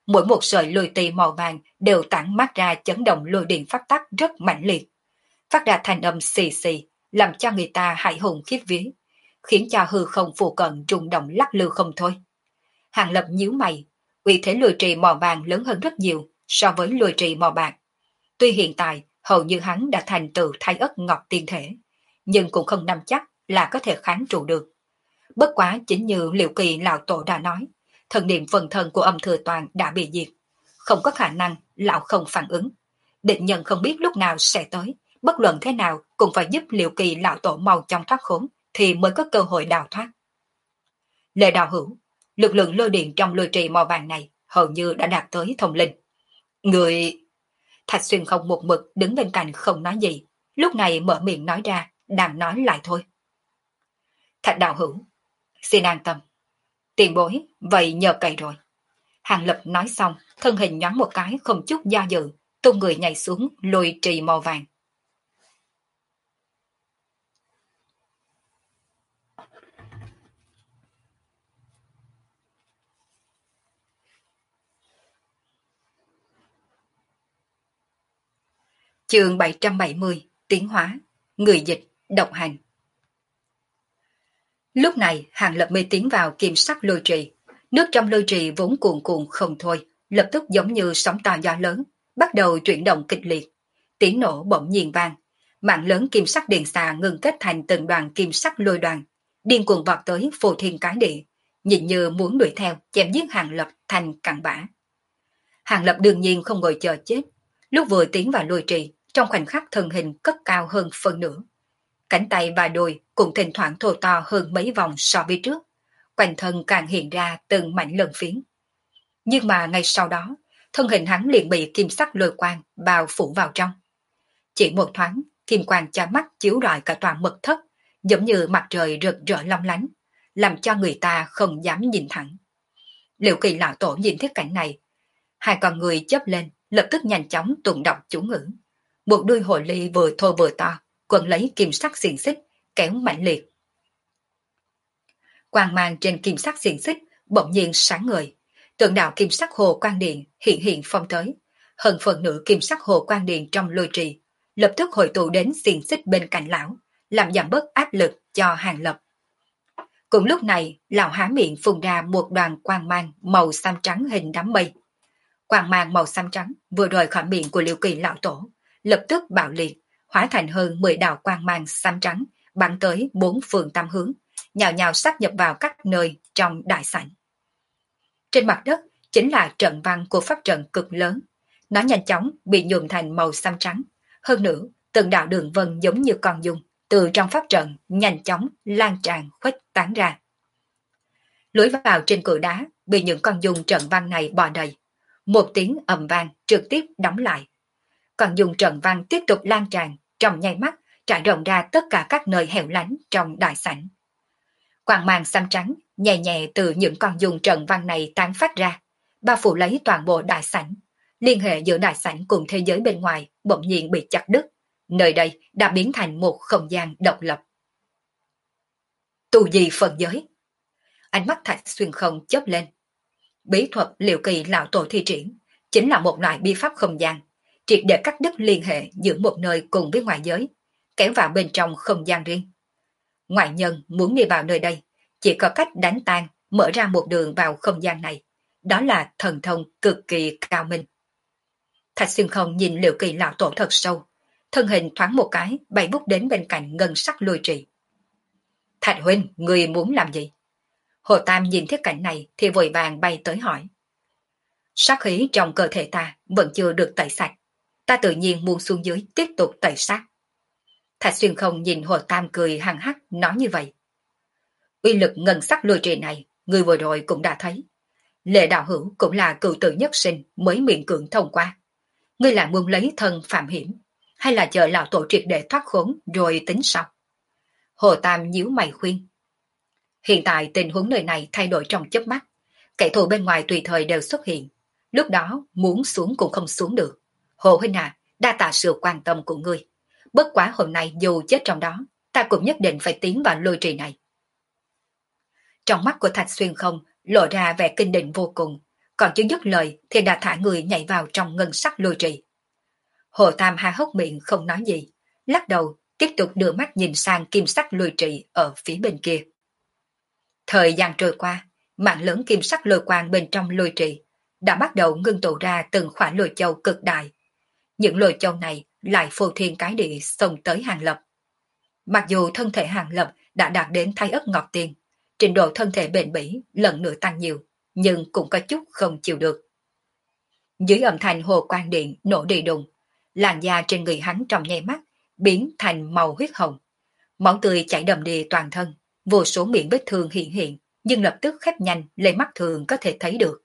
Mỗi một sợi lôi tì màu vàng đều tản mát ra chấn động lôi điện phát tắc rất mạnh liệt, phát ra thanh âm xì xì, làm cho người ta hãi hùng khiếp vía, khiến cho hư không phù cận rung động lắc lư không thôi. Hàng Lập nhíu mày, uy thế lôi trì màu vàng lớn hơn rất nhiều so với lôi trì màu bạc. Tuy hiện tại hầu như hắn đã thành tựu thái ất ngọc tiên thể, nhưng cũng không nắm chắc là có thể kháng trụ được. Bất quá chính như Liệu Kỳ lão tổ đã nói, thần niệm phần thân của Âm Thừa Toàn đã bị diệt, không có khả năng lão không phản ứng. Địch nhân không biết lúc nào sẽ tới, bất luận thế nào cũng phải giúp Liệu Kỳ lão tổ mau trong thoát khốn thì mới có cơ hội đào thoát. Lệ Đạo Hữu, lực lượng lôi điện trong lôi trì màu vàng này hầu như đã đạt tới thông linh. Người... Thạch Xuyên không một mực đứng bên cạnh không nói gì, lúc này mở miệng nói ra, đang nói lại thôi. Thạch Đạo Hữu, xin an tâm. Tiền bối, vậy nhờ cậy rồi. Hàng Lập nói xong, thân hình nhoáng một cái không chút do dự, tung người nhảy xuống lôi trì màu vàng. Chương 770, tiến hóa, người dịch, độc hành. Lúc này, Hàng Lập mới tiến vào kim sắc lôi trì. Nước trong lôi trì vốn cuồn cuộn không thôi, lập tức giống như sóng to gió lớn, bắt đầu chuyển động kịch liệt. Tiếng nổ bỗng nhiên vang, mạng lớn kim sắc điện xà ngừng kết thành từng đoàn kim sắc lôi đoàn, điên cuồng vọt tới phô thiên cái địa, nhìn như muốn đuổi theo, chém giết Hàng Lập thành cặn bã. Hàng Lập đương nhiên không ngồi chờ chết, lúc vừa tiến vào lôi trì, trong khoảnh khắc thân hình cất cao hơn phân nửa. Cánh tay và đùi cũng thỉnh thoảng thô to hơn mấy vòng so với trước, quanh thân càng hiện ra từng mảnh lân phiến. Nhưng mà ngay sau đó, thân hình hắn liền bị kim sắc lôi quang bao phủ vào trong. Chỉ một thoáng, kim quang chói mắt chiếu rọi cả toàn mật thất, giống như mặt trời rực rỡ long lánh, làm cho người ta không dám nhìn thẳng. Liệu Kỳ lão tổ nhìn thấy cảnh này, hai con người chớp lên, lập tức nhanh chóng tụng đọc chú ngữ. Một đuôi hồ ly vừa thô vừa to, quấn lấy kim sắc xiềng xích, kéo mạnh liệt. Quang mang trên kim sắc xiềng xích bỗng nhiên sáng ngời, tượng đạo kim sắc hồ quang điện hiện hiện phong tới, hơn phần nửa kim sắc hồ quang điện trong lôi trì, lập tức hội tụ đến xiềng xích bên cạnh lão, làm giảm bớt áp lực cho Hàng Lập. Cùng lúc này, lão há miệng phun ra một đoàn quang mang màu xám trắng hình đám mây. Quang mang màu xám trắng vừa rời khỏi miệng của Liễu Kỳ lão tổ, lập tức bạo liệt, hóa thành hơn 10 đạo quang mang xám trắng, bắn tới 4 phương tám hướng, nhào nhào sát nhập vào các nơi trong đại sảnh. Trên mặt đất chính là trận văn của pháp trận cực lớn, nó nhanh chóng bị nhuộm thành màu xám trắng, hơn nữa từng đạo đường vân giống như con dung từ trong pháp trận nhanh chóng lan tràn khuếch tán ra. Lối vào trên cửa đá bị những con dung trận văn này bò đầy, một tiếng ầm vang trực tiếp đóng lại. Còn dùng trận văn tiếp tục lan tràn, trong nháy mắt trải rộng ra tất cả các nơi hẻo lánh trong đại sảnh. Quang mang xám trắng nhẹ nhẹ từ những con dùng trận văn này tán phát ra, bao phủ lấy toàn bộ đại sảnh. Liên hệ giữa đại sảnh cùng thế giới bên ngoài bỗng nhiên bị chặt đứt, nơi đây đã biến thành một không gian độc lập. Tu gì phần giới? Ánh mắt Thạch Xuyên không chớp lên. Bí thuật Liễu Kỳ lão tổ thi triển chính là một loại bi pháp không gian, triệt để cắt đứt liên hệ giữa một nơi cùng với ngoại giới, kéo vào bên trong không gian riêng. Ngoại nhân muốn đi vào nơi đây, chỉ có cách đánh tan, mở ra một đường vào không gian này. Đó là thần thông cực kỳ cao minh. Thạch Xuyên không nhìn Liễu Kỳ lão tổ thật sâu, thân hình thoáng một cái bay bút đến bên cạnh ngân sắc lôi trì. Thạch huynh, người muốn làm gì? Hồ Tam nhìn thấy cảnh này thì vội vàng bay tới hỏi. Sát khí trong cơ thể ta vẫn chưa được tẩy sạch, ta tự nhiên muốn xuống dưới tiếp tục tẩy sát. Thạch Xuyên không nhìn Hồ Tam cười hằng hắc nói như vậy. Uy lực ngân sắc lôi trì này, người vừa rồi cũng đã thấy. Lệ đạo hữu cũng là cựu tử nhất sinh mới miễn cưỡng thông qua. Ngươi là muốn lấy thân phạm hiểm, hay là chờ lão tổ triệt để thoát khốn rồi tính sau? Hồ Tam nhíu mày khuyên. Hiện tại tình huống nơi này thay đổi trong chớp mắt, kẻ thù bên ngoài tùy thời đều xuất hiện, lúc đó muốn xuống cũng không xuống được. Hồ huynh à, đa tạ sự quan tâm của ngươi. Bất quá hôm nay dù chết trong đó, ta cũng nhất định phải tiến vào lôi trì này. Trong mắt của Thạch Xuyên không lộ ra vẻ kinh định vô cùng, còn chưa dứt lời thì đã thả người nhảy vào trong ngân sắc lôi trì. Hồ Tam há hốc miệng không nói gì, lắc đầu tiếp tục đưa mắt nhìn sang kim sắc lôi trì ở phía bên kia. Thời gian trôi qua, mạng lớn kim sắc lôi quang bên trong lôi trì đã bắt đầu ngưng tụ ra từng khoản lôi châu cực đại. Những lôi châu này lại phô thiên cái địa xông tới Hàng Lập. Mặc dù thân thể Hàng Lập đã đạt đến Thái Ất Ngọc Tiên, trình độ thân thể bền bỉ lần nữa tăng nhiều, nhưng cũng có chút không chịu được. Dưới âm thanh hồ quang điện nổ đi đùng, làn da trên người hắn trong nháy mắt biến thành màu huyết hồng, máu tươi chảy đầm đìa toàn thân, vô số miệng vết thương hiện hiện, nhưng lập tức khép nhanh lên mắt thường có thể thấy được.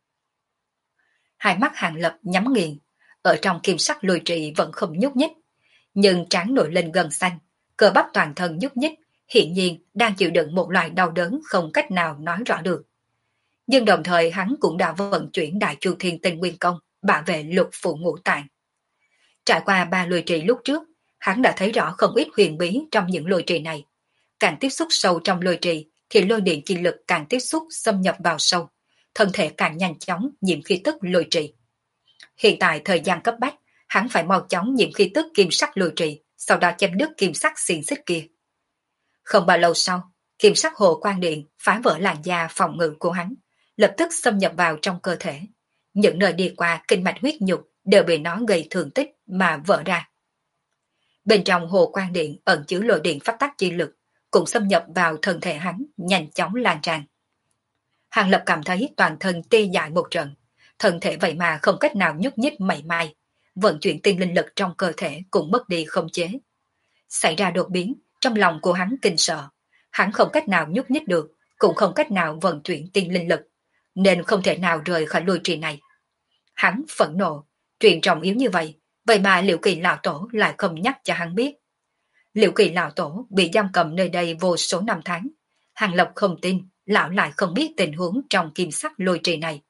Hai mắt Hàng Lập nhắm nghiền, ở trong kim sắc lôi trì vẫn không nhúc nhích, nhưng trán nổi lên gân xanh, cơ bắp toàn thân nhúc nhích, hiện nhiên đang chịu đựng một loại đau đớn không cách nào nói rõ được. Nhưng đồng thời hắn cũng đã vận chuyển Đại Chu Thiên Tinh Nguyên Công bảo vệ lục phủ ngũ tạng. Trải qua 3 lôi trì lúc trước, hắn đã thấy rõ không ít huyền bí trong những lôi trì này. Càng tiếp xúc sâu trong lôi trì thì lôi điện chi lực càng tiếp xúc xâm nhập vào sâu, thân thể càng nhanh chóng nhiễm khí tức lôi trì. Hiện tại thời gian cấp bách, hắn phải mau chóng nhiễm khí tức kim sắc lôi trì, sau đó chém đứt kim sắc xiềng xích kia. Không bao lâu sau, kim sắc hồ quang điện phá vỡ làn da phòng ngự của hắn, lập tức xâm nhập vào trong cơ thể. Những nơi đi qua kinh mạch huyết nhục đều bị nó gây thương tích mà vỡ ra. Bên trong hồ quang điện ẩn chứa lôi điện phát tác chi lực, cũng xâm nhập vào thân thể hắn, nhanh chóng lan tràn. Hàng Lập cảm thấy toàn thân tê dại một trận, thân thể vậy mà không cách nào nhúc nhích mảy may, vận chuyển tinh linh lực trong cơ thể cũng mất đi không chế. Xảy ra đột biến, trong lòng của hắn kinh sợ, hắn không cách nào nhúc nhích được, cũng không cách nào vận chuyển tinh linh lực, nên không thể nào rời khỏi lôi trì này. Hắn phẫn nộ, chuyện trọng yếu như vậy mà Liễu Kỳ lão tổ lại không nhắc cho hắn biết. Liễu Kỳ lão tổ bị giam cầm nơi đây vô số năm tháng, Hàng Lập không tin lão lại không biết tình huống trong kim sắc lôi trì này.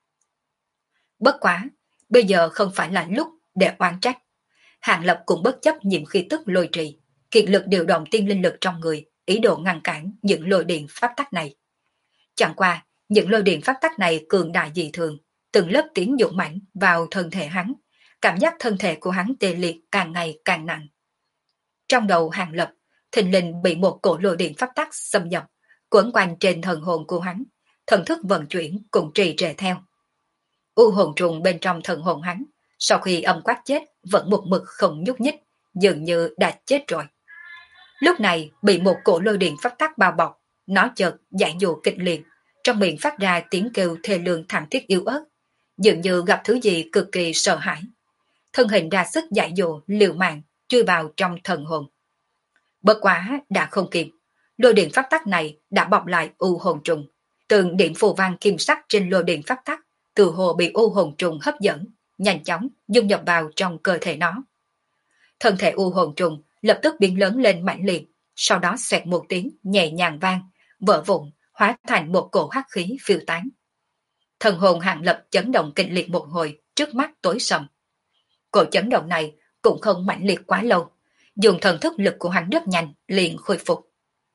Bất quá, bây giờ không phải là lúc để oán trách. Hàng Lập cũng bất chấp nhiệm khí tức lôi trì, kiệt lực điều động tiên linh lực trong người, ý đồ ngăn cản những lôi điện pháp tắc này. Chẳng qua, những lôi điện pháp tắc này cường đại dị thường, từng lớp tiến dũng mãnh vào thân thể hắn, cảm giác thân thể của hắn tê liệt càng ngày càng nặng. Trong đầu Hàng Lập, thình lình bị một cổ lôi điện pháp tắc xâm nhập, quấn quanh trên thần hồn của hắn, thần thức vận chuyển cũng trì trệ theo. U hồn trùng bên trong thần hồn hắn, sau khi âm quát chết vẫn một mực không nhúc nhích, dường như đã chết rồi. Lúc này bị một cổ lôi điện phát tác bao bọc, nó chợt giải dụ kịch liệt, trong miệng phát ra tiếng kêu thê lương thảm thiết yếu ớt, dường như gặp thứ gì cực kỳ sợ hãi. Thân hình ra sức giải dụ liều mạng chui vào trong thần hồn. Bất quá đã không kịp, lôi điện phát tác này đã bọc lại u hồn trùng, từng điểm phù văn kim sắc trên lôi điện phát tác từ hồ bị u hồn trùng hấp dẫn, nhanh chóng dung nhập vào trong cơ thể nó. Thân thể u hồn trùng lập tức biến lớn lên mạnh liệt, sau đó xoẹt một tiếng nhẹ nhàng vang, vỡ vụn, hóa thành một cổ hắc khí phiêu tán. Thần hồn Hàng Lập chấn động kịch liệt một hồi, trước mắt tối sầm. Cổ chấn động này cũng không mạnh liệt quá lâu, dùng thần thức lực của hắn rất nhanh liền khôi phục.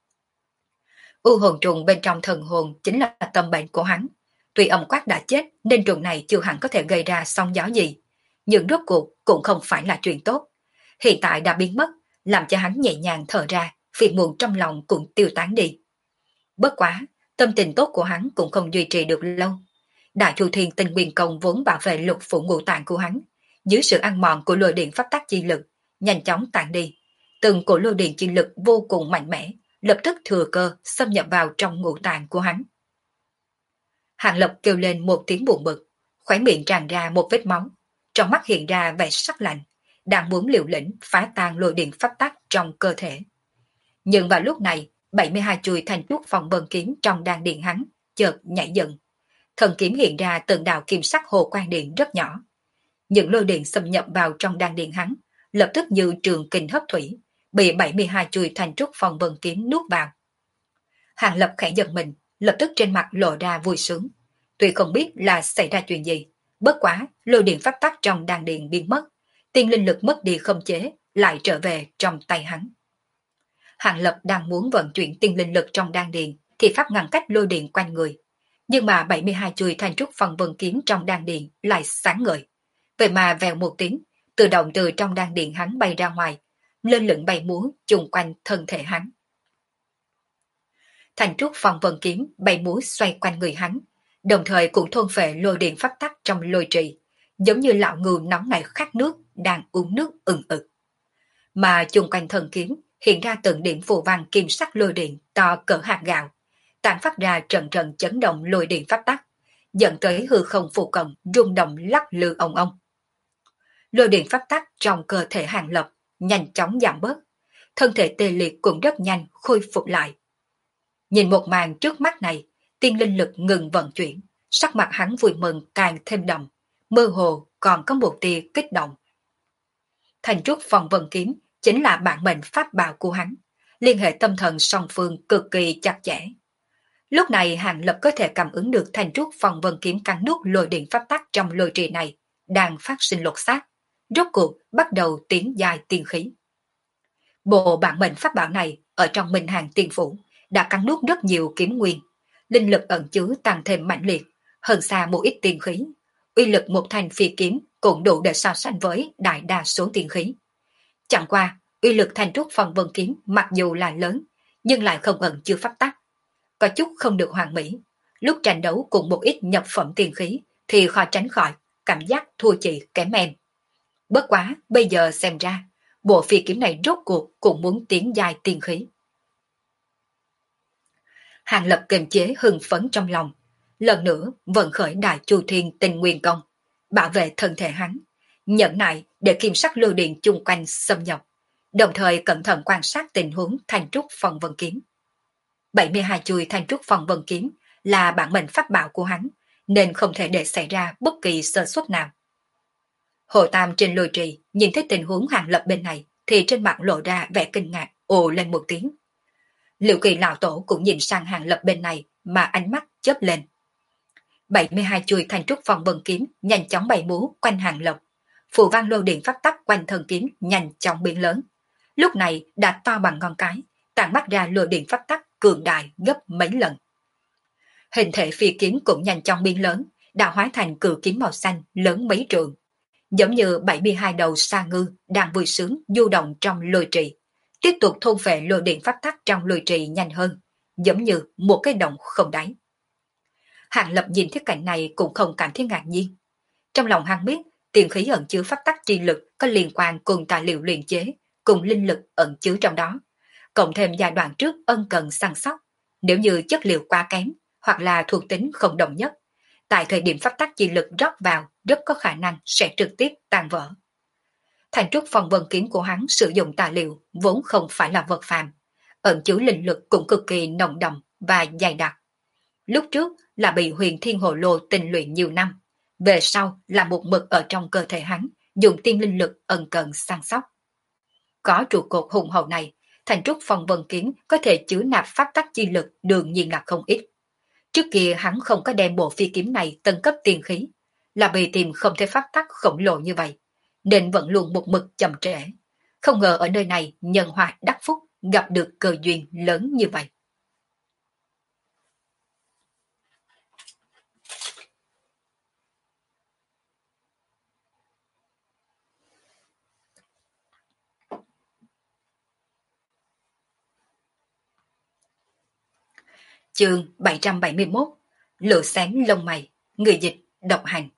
U hồn trùng bên trong thần hồn chính là tâm bệnh của hắn. Tuy âm quát đã chết nên trùng này chưa hẳn có thể gây ra sóng gió gì, nhưng rốt cuộc cũng không phải là chuyện tốt. Hiện tại đã biến mất, làm cho hắn nhẹ nhàng thở ra, phiền muộn trong lòng cũng tiêu tán đi. Bất quá, tâm tình tốt của hắn cũng không duy trì được lâu. Đại Chu Thiên Tinh Nguyên Công vốn bảo vệ lục phủ ngũ tạng của hắn, dưới sự ăn mòn của lôi điện pháp tắc chi lực, nhanh chóng tản đi. Từng cổ lôi điện chi lực vô cùng mạnh mẽ, lập tức thừa cơ xâm nhập vào trong ngũ tạng của hắn. Hàng Lập kêu lên một tiếng buồn bực, khóe miệng tràn ra một vết máu, trong mắt hiện ra vẻ sắc lạnh, đang muốn liều lĩnh phá tan lôi điện pháp tắc trong cơ thể. Nhưng vào lúc này, 72 chuôi thanh trúc phòng vân kiếm trong đan điện hắn chợt nhảy dựng. Thần kiếm hiện ra từng đạo kim sắc hồ quang điện rất nhỏ. Những lôi điện xâm nhập vào trong đan điện hắn, lập tức như trường kình hấp thủy, bị 72 chuôi thanh trúc phòng vân kiếm nuốt vào. Hàng Lập khẽ giật mình, lập tức trên mặt lộ ra vui sướng. Tuy không biết là xảy ra chuyện gì, bất quá lôi điện pháp tắc trong đan điện biến mất, tiên linh lực mất đi không chế, lại trở về trong tay hắn. Hàng Lập đang muốn vận chuyển tiên linh lực trong đan điện thì pháp ngăn cách lôi điện quanh người. Nhưng mà 72 chuôi thanh trúc phong vân kiếm trong đan điện lại sáng ngời. Vậy mà vèo một tiếng, tự động từ trong đan điện hắn bay ra ngoài, lên lửng bay múa chung quanh thân thể hắn. Thanh trúc phong vân kiếm bay múa xoay quanh người hắn, đồng thời cũng thôn phệ lôi điện pháp tắc trong lôi trì, giống như lão ngưu nóng nảy khát nước đang uống nước ừng ực. Mà chung quanh thân kiếm hiện ra từng điểm phù văn kim sắc lôi điện to cỡ hạt gạo, tản phát ra trận trận chấn động lôi điện pháp tắc, dẫn tới hư không phù cận rung động lắc lư ông ông. Lôi điện pháp tắc trong cơ thể Hàng Lập nhanh chóng giảm bớt, thân thể tê liệt cũng rất nhanh khôi phục lại. Nhìn một màn trước mắt này, tiên linh lực ngừng vận chuyển, sắc mặt hắn vui mừng càng thêm đậm, mơ hồ còn có một tia kích động. Thành trúc phong vân kiếm chính là bản mệnh pháp bảo của hắn, liên hệ tâm thần song phương cực kỳ chặt chẽ. Lúc này Hàng Lập có thể cảm ứng được thành trúc phong vân kiếm cắn nuốt lôi điện pháp tắc trong lôi trì này đang phát sinh lột xác, rốt cuộc bắt đầu tiến dài tiên khí. Bộ bản mệnh pháp bảo này ở trong Minh Hàng Tiên Phủ đã cắn nuốt rất nhiều kiếm nguyên, linh lực ẩn chứa tăng thêm mạnh liệt, hơn xa một ít tiên khí. Uy lực một thanh phi kiếm cũng đủ để so sánh với đại đa số tiên khí. Chẳng qua, uy lực thành trúc phong vân kiếm mặc dù là lớn, nhưng lại không ẩn chứa pháp tắc, có chút không được hoàn mỹ. Lúc tranh đấu cùng một ít nhập phẩm tiên khí thì khó tránh khỏi cảm giác thua chị kém em. Bất quá, bây giờ xem ra, bộ phi kiếm này rốt cuộc cũng muốn tiến dài tiên khí. Hàng Lập kiềm chế hưng phấn trong lòng, lần nữa vận khởi đại chu thiên tình nguyên công, bảo vệ thân thể hắn, nhẫn nại để kiểm soát lôi điện chung quanh xâm nhập, đồng thời cẩn thận quan sát tình huống thanh trúc phong vân kiếm. 72 chuôi thanh trúc phong vân kiếm là bản mệnh pháp bảo của hắn, nên không thể để xảy ra bất kỳ sơ suất nào. Hồ Tam trên lôi trì nhìn thấy tình huống Hàng Lập bên này thì trên mặt lộ ra vẻ kinh ngạc, ồ lên một tiếng. Liệu Kỳ lão tổ cũng nhìn sang Hàng Lập bên này mà ánh mắt chớp lên. 72 chuôi thanh trúc phong vân kiếm nhanh chóng bay múa quanh Hàng Lập, phù văn lôi điện phát tắc quanh thân kiếm nhanh chóng biến lớn. Lúc này đã to bằng ngón cái, tản mắt ra lôi điện phát tắc cường đại gấp mấy lần. Hình thể phi kiếm cũng nhanh chóng biến lớn, đã hóa thành cự kiếm màu xanh lớn mấy trượng, giống như 72 đầu sa ngư đang vui sướng du động trong lôi trì, tiếp tục thôn phệ lôi điện phát tắc trong lôi trì nhanh hơn, giống như một cái động không đáy. Hàng Lập nhìn thấy cảnh này cũng không cảm thấy ngạc nhiên. Trong lòng hắn biết, tiền khí ẩn chứa pháp tắc chi lực có liên quan cùng tài liệu luyện chế, cùng linh lực ẩn chứa trong đó, cộng thêm giai đoạn trước ân cần săn sóc, nếu như chất liệu quá kém hoặc là thuộc tính không đồng nhất, tại thời điểm pháp tắc chi lực rót vào rất có khả năng sẽ trực tiếp tan vỡ. Thành trúc phong vân kiếm của hắn sử dụng tài liệu vốn không phải là vật phàm, ẩn chứa linh lực cũng cực kỳ nồng đậm và dày đặc. Lúc trước là bị Huyền Thiên Hồ Lô tinh luyện nhiều năm, về sau là một mực ở trong cơ thể hắn, dùng tiên linh lực ân cần săn sóc. Có trụ cột hùng hậu này, thành trúc phong vân kiếm có thể chứa nạp pháp tắc chi lực đương nhiên là không ít. Trước kia hắn không có đem bộ phi kiếm này tân cấp tiên khí, là vì tìm không thấy pháp tắc khổng lồ như vậy, nên vẫn luôn một mực chậm trễ. Không ngờ ở nơi này nhân hòa đắc phúc gặp được cơ duyên lớn như vậy. Chương 771, Lửa xém lông mày, người dịch độc hành.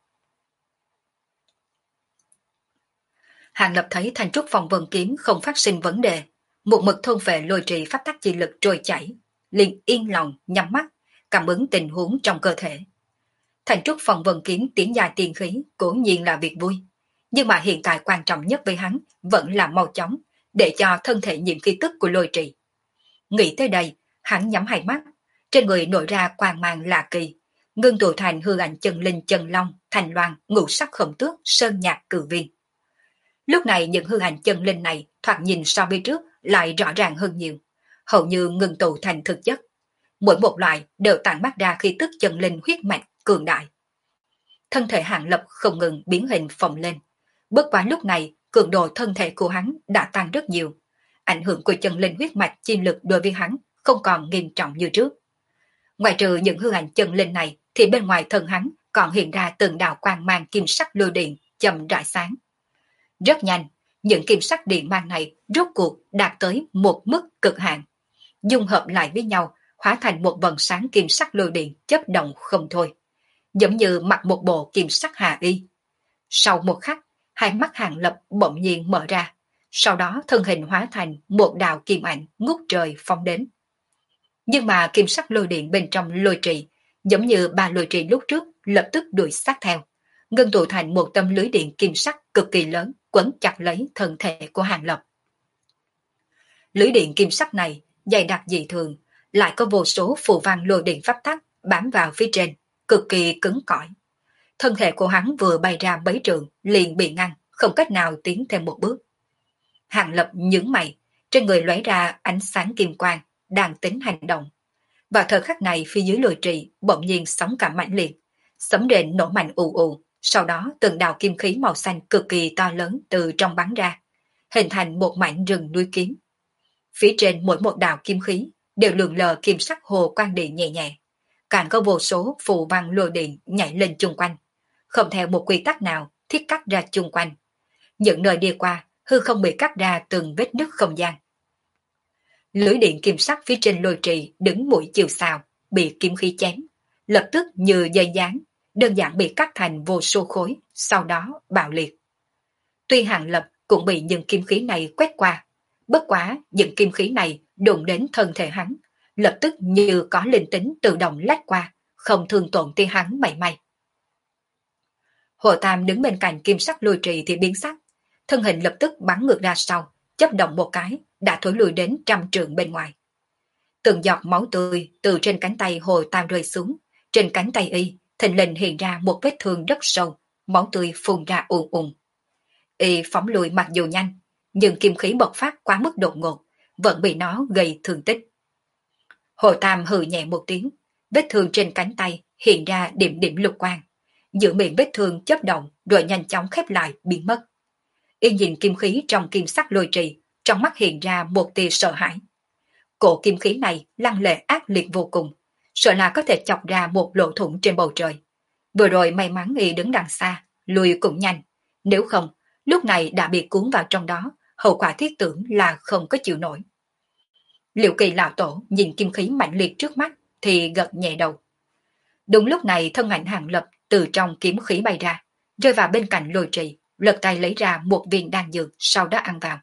Hàng Lập thấy thành trúc phong vân kiếm không phát sinh vấn đề, một mực thôn về lôi trì pháp tắc chi lực trôi chảy, liền yên lòng nhắm mắt, cảm ứng tình huống trong cơ thể. Thành trúc phong vân kiếm tiến dài tiên khí cố nhiên là việc vui, nhưng mà hiện tại quan trọng nhất với hắn vẫn là mau chóng để cho thân thể nhiễm khí tức của lôi trì. Nghĩ tới đây, hắn nhắm hai mắt, trên người nổi ra quang mang lạ kỳ, ngưng tụ thành hư ảnh chân linh chân long, thành loan, ngũ sắc khổng tước, sơn nhạc cử viên. Lúc này những hư ảnh chân linh này thoạt nhìn so với trước lại rõ ràng hơn nhiều, hầu như ngưng tụ thành thực chất. Mỗi một loại đều tản mát ra khí tức chân linh huyết mạch cường đại. Thân thể Hàng Lập không ngừng biến hình phồng lên. Bất quá lúc này, cường độ thân thể của hắn đã tăng rất nhiều. Ảnh hưởng của chân linh huyết mạch chi lực đối với hắn không còn nghiêm trọng như trước. Ngoài trừ những hư ảnh chân linh này, thì bên ngoài thân hắn còn hiện ra từng đạo quang mang kim sắc lôi điện chậm rãi sáng. Rất nhanh, những kim sắc điện mang này rốt cuộc đạt tới một mức cực hạn, dung hợp lại với nhau, hóa thành một vầng sáng kim sắc lôi điện chớp động không thôi, giống như mặc một bộ kim sắc hà y. Sau một khắc, hai mắt Hàng Lập bỗng nhiên mở ra, sau đó thân hình hóa thành một đạo kim ảnh ngút trời phóng đến. Nhưng mà kim sắc lôi điện bên trong lôi trì, giống như ba lôi trì lúc trước, lập tức đuổi sát theo, ngưng tụ thành một tấm lưới điện kim sắc cực kỳ lớn, quấn chặt lấy thân thể của Hàng Lập. Lưới điện kim sắc này dày đặc dị thường, lại có vô số phù văn lôi điện pháp tắc bám vào phía trên, cực kỳ cứng cỏi. Thân thể của hắn vừa bay ra mấy trường, liền bị ngăn, không cách nào tiến thêm một bước. Hàng Lập nhướng mày, trên người lóe ra ánh sáng kim quang, đang tính hành động. Vào thời khắc này, phía dưới lôi trì bỗng nhiên sóng cả mãnh liệt, sấm rền nổ mạnh ù ù, sau đó từng đạo kim khí màu xanh cực kỳ to lớn từ trong bắn ra, hình thành một mảnh rừng núi kiếm. Phía trên mỗi một đạo kim khí đều lượn lờ kim sắc hồ quang điện nhẹ nhẹ, càng có vô số phù văn lôi điện nhảy lên chung quanh, không theo một quy tắc nào thiết cắt ra chung quanh. Những nơi đi qua, hư không bị cắt ra từng vết nứt không gian. Lưới điện kim sắc phía trên lôi trì đứng mũi chiều sào, bị kim khí chém, lập tức như dây dáng, đơn giản bị cắt thành vô số khối, sau đó bạo liệt. Tuy Hàng Lập cũng bị những kim khí này quét qua, bất quá những kim khí này đụng đến thân thể hắn, lập tức như có linh tính tự động lách qua, không thương tổn tới hắn mảy may. Hồ Tam đứng bên cạnh kim sắc lôi trì thì biến sắc, thân hình lập tức bắn ngược ra sau, chấp động một cái, đã thổi lùi đến 100 trượng bên ngoài. Từng giọt máu tươi từ trên cánh tay Hồ Tam rơi xuống, trên cánh tay y, thình lình hiện ra một vết thương rất sâu, máu tươi phun ra ùn ùn. Y phóng lùi mặc dù nhanh, nhưng kim khí bộc phát quá mức đột ngột, vẫn bị nó gây thương tích. Hồ Tam hừ nhẹ một tiếng, vết thương trên cánh tay hiện ra điểm điểm lục quang, giữa miệng vết thương chớp động rồi nhanh chóng khép lại biến mất. Y nhìn kim khí trong kim sắc lôi trì, trong mắt hiện ra một tia sợ hãi. Cổ kim khí này lăng lệ ác liệt vô cùng, sợ là có thể chọc ra một lỗ thủng trên bầu trời. Vừa rồi may mắn Y đứng đằng xa, lùi cũng nhanh, nếu không, lúc này đã bị cuốn vào trong đó, hậu quả thiết tưởng là không có chịu nổi. Liệu Kỳ lão tổ nhìn kim khí mạnh liệt trước mắt thì gật nhẹ đầu. Đúng lúc này thân ảnh Hàng Lập từ trong kiếm khí bay ra, rơi vào bên cạnh lôi trì, lật tay lấy ra một viên đan dược, sau đó ăn vào.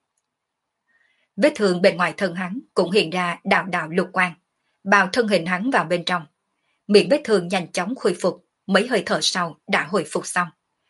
Vết thương bên ngoài thân hắn cũng hiện ra đạo đạo lục quang, bao thân hình hắn vào bên trong. Miệng vết thương nhanh chóng khôi phục, mấy hơi thở sau đã hồi phục xong.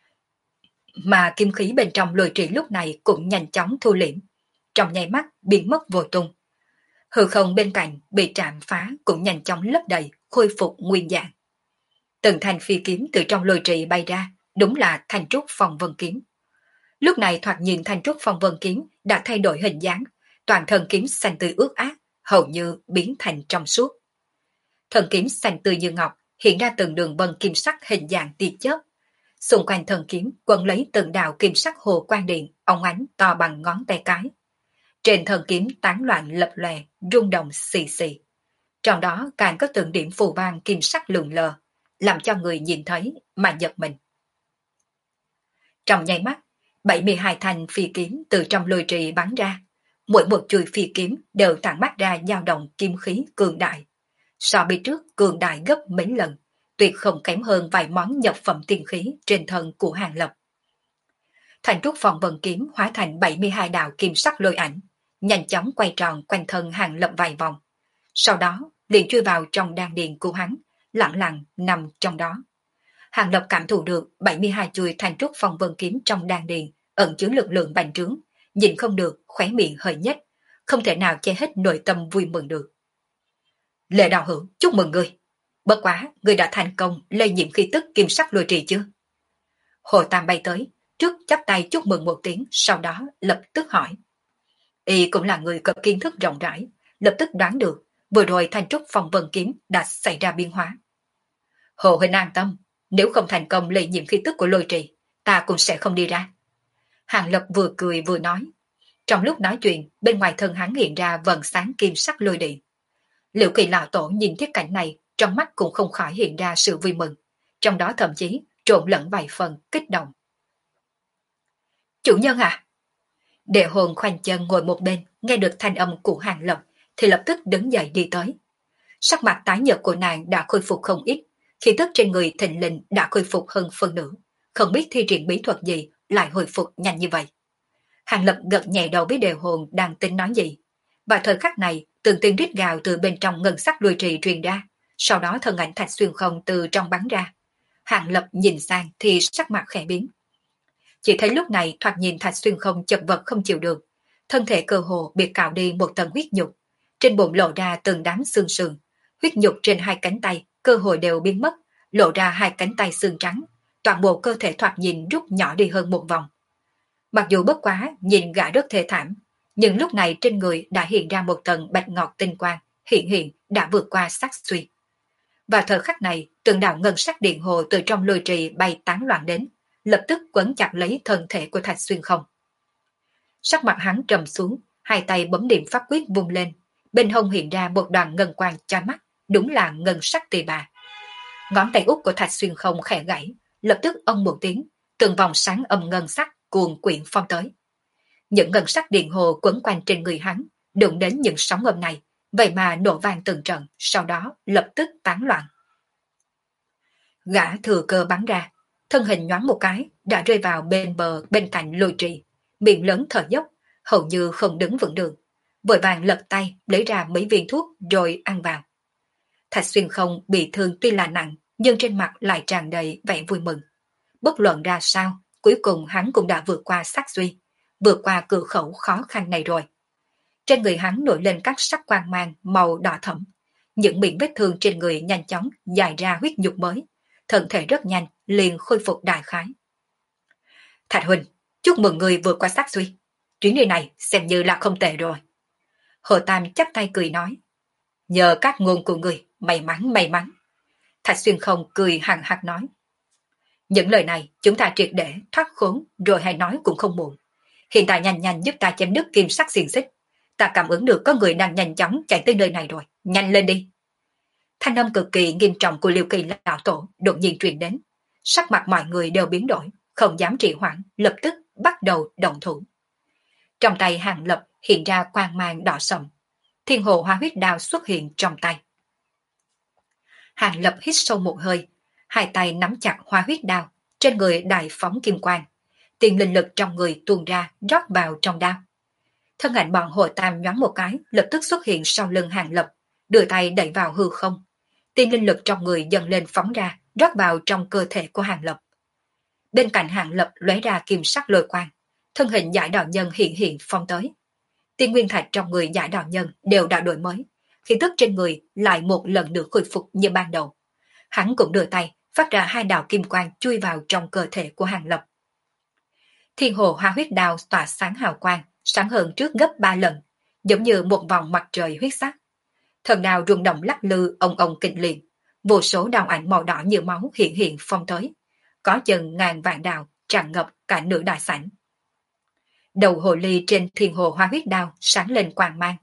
Mà kim khí bên trong lôi trì lúc này cũng nhanh chóng thu liễm, trong nháy mắt biến mất vô tung. Hư không bên cạnh bị chạm phá cũng nhanh chóng lấp đầy, khôi phục nguyên dạng. Từng thanh phi kiếm từ trong lôi trì bay ra, đúng là thanh trúc phong vân kiếm. Lúc này thoạt nhìn thanh trúc phong vân kiếm đã thay đổi hình dáng, toàn thân kiếm xanh tươi ướt át, hầu như biến thành trong suốt. Thân kiếm xanh tươi như ngọc, hiện ra từng đường vân kim sắc hình dạng tia chớp. Xung quanh thân kiếm quấn lấy từng đạo kim sắc hồ quang điện, óng ánh to bằng ngón tay cái. Trên thân kiếm tán loạn lập lòe, rung động xì xì. Trong đó càng có từng điểm phù vang kim sắc lượn lờ, làm cho người nhìn thấy mà giật mình. Trong nháy mắt, 72 thanh phi kiếm từ trong lôi trì bắn ra. Mỗi một chuôi phi kiếm đều tản mát ra dao động kim khí cường đại. So với trước cường đại gấp mấy lần, tuyệt không kém hơn vài món nhập phẩm tiên khí trên thân của Hàng Lập. Thành trúc phong vân kiếm hóa thành 72 đạo kim sắc lôi ảnh, nhanh chóng quay tròn quanh thân Hàng Lập vài vòng. Sau đó liền chui vào trong đan điền của hắn, lặng lặng nằm trong đó. Hàng Lập cảm thụ được 72 chuôi thành trúc phong vân kiếm trong đan điền ẩn chứa lực lượng bành trướng, nhìn không được khóe miệng hơi nhếch, không thể nào che hết nội tâm vui mừng được. Lệ Đạo Hữu, chúc mừng ngươi. Bất quá, ngươi đã thành công lây nhiễm khí tức kim sắc lôi trì chưa? Hồ Tam bay tới, trước chắp tay chúc mừng một tiếng, sau đó lập tức hỏi. Y cũng là người có kiến thức rộng rãi, lập tức đoán được vừa rồi thanh trúc phong vân kiếm đã xảy ra biến hóa. Hồ huynh an tâm, nếu không thành công lây nhiễm khí tức của lôi trì, ta cũng sẽ không đi ra. Hàng Lập vừa cười vừa nói. Trong lúc nói chuyện, bên ngoài thân hắn hiện ra vầng sáng kim sắc lôi điện. Liệu Kỳ lão tổ nhìn thấy cảnh này, trong mắt cũng không khỏi hiện ra sự vui mừng, trong đó thậm chí trộn lẫn vài phần kích động. Chủ nhân à? Đệ hồn khoanh chân ngồi một bên, nghe được thanh âm của Hàng Lập, thì lập tức đứng dậy đi tới. Sắc mặt tái nhợt của nàng đã khôi phục không ít, khí tức trên người thịnh linh đã khôi phục hơn phân nửa, không biết thi triển bí thuật gì lại hồi phục nhanh như vậy. Hàng Lập gật nhẹ đầu với đệ hồn đang tính nói gì. Và thời khắc này, từng tiếng rít gào từ bên trong ngân sắc lùi trì truyền ra, sau đó thân ảnh Thạch Xuyên Không từ trong bắn ra. Hàng Lập nhìn sang thì sắc mặt khẽ biến. Chỉ thấy lúc này thoạt nhìn Thạch Xuyên Không chật vật không chịu được, thân thể cơ hồ bị cạo đi một tầng huyết nhục, trên bụng lộ ra từng đám xương sườn, huyết nhục trên hai cánh tay cơ hồ đều biến mất, lộ ra hai cánh tay xương trắng, toàn bộ cơ thể thoạt nhìn rút nhỏ đi hơn một vòng. Mặc dù bất quá nhìn gã rất thê thảm, nhưng lúc này trên người đã hiện ra một tầng bạch ngọc tinh quang, hiện hiện đã vượt qua sắc suy. Và thời khắc này, từng đạo ngân sắc điện hồ từ trong lôi trì bay tán loạn đến, lập tức quấn chặt lấy thân thể của Thạch Xuyên Không. Sắc mặt hắn trầm xuống, hai tay bấm điểm pháp quyết vung lên, bên hông hiện ra một đoàn ngân quang chói mắt, đúng là ngân sắc tỳ bà. Ngón tay út của Thạch Xuyên Không khẽ gãy, lập tức ông một tiếng, từng vòng sáng âm ngân sắc cuồn quyển phong tới. Những ngân sắc điện hồ quấn quanh trên người hắn, đụng đến những sóng âm này, vậy mà nổ vang từng trận, sau đó lập tức tán loạn. Gã thừa cơ bắn ra, thân hình nhoáng một cái, đã rơi vào bên bờ bên cạnh lôi trì, miệng lớn thở dốc, hầu như không đứng vững được, vội vàng lật tay lấy ra mấy viên thuốc rồi ăn vào. Thạch Xuyên Không bị thương tuy là nặng, nhưng trên mặt lại tràn đầy vẻ vui mừng. Bất luận ra sao, cuối cùng hắn cũng đã vượt qua sát suy, vượt qua cửa khẩu khó khăn này rồi. Trên người hắn nổi lên các sắc quang mang màu đỏ thẫm, những miệng vết thương trên người nhanh chóng dài ra huyết nhục mới, thân thể rất nhanh liền khôi phục đại khái. Thạch huynh, chúc mừng người vượt qua sát suy, chuyến đi này xem như là không tệ rồi. Hồ Tam chắp tay cười nói, nhờ các ngôn của người, may mắn may mắn. Thạch Xuyên Không cười hằng hắc nói, những lời này chúng ta triệt để thoát khốn rồi hay nói cũng không muộn. Hiện tại nhanh nhanh giúp ta chém đứt kim sắc xiềng xích. Ta cảm ứng được có người đang nhanh chóng chạy tới nơi này rồi, nhanh lên đi. Thanh âm cực kỳ nghiêm trọng của Liêu Kỳ lão tổ đột nhiên truyền đến. Sắc mặt mọi người đều biến đổi, không dám trì hoãn, lập tức bắt đầu động thủ. Trong tay Hàng Lập hiện ra quang mang đỏ sậm, thiên hồ hoa huyết đao xuất hiện trong tay. Hàng Lập hít sâu một hơi, hai tay nắm chặt hoa huyết đao, trên người đại phóng kim quang, tiền linh lực trong người tuôn ra rót vào trong đao. Thân ảnh bọn Hồ Tam nhoáng một cái, lập tức xuất hiện sau lưng Hàng Lập, đưa tay đẩy vào hư không. Tiền linh lực trong người dần lên phóng ra, rót vào trong cơ thể của Hàng Lập. Bên cạnh Hàng Lập lóe ra kim sắc lôi quang, thân hình giải đạo nhân hiện hiện phong tới. Tiên nguyên thạch trong người giải đạo nhân đều đã đổi mới, khí tức trên người lại một lần nữa khôi phục như ban đầu. Hắn cũng đưa tay phát ra hai đạo kim quang chui vào trong cơ thể của Hàng Lập. Thiên hồ hoa huyết đao tỏa sáng hào quang, sáng hơn trước gấp 3 lần, giống như một vòng mặt trời huyết sắc. Thần đao rung động lắc lư ông kịch liệt, vô số đao ảnh màu đỏ như máu hiện hiện phong tới, có chừng ngàn vạn đao tràn ngập cả nửa đại sảnh. Đầu hồ ly trên thiên hồ hoa huyết đao sáng lên quang mang,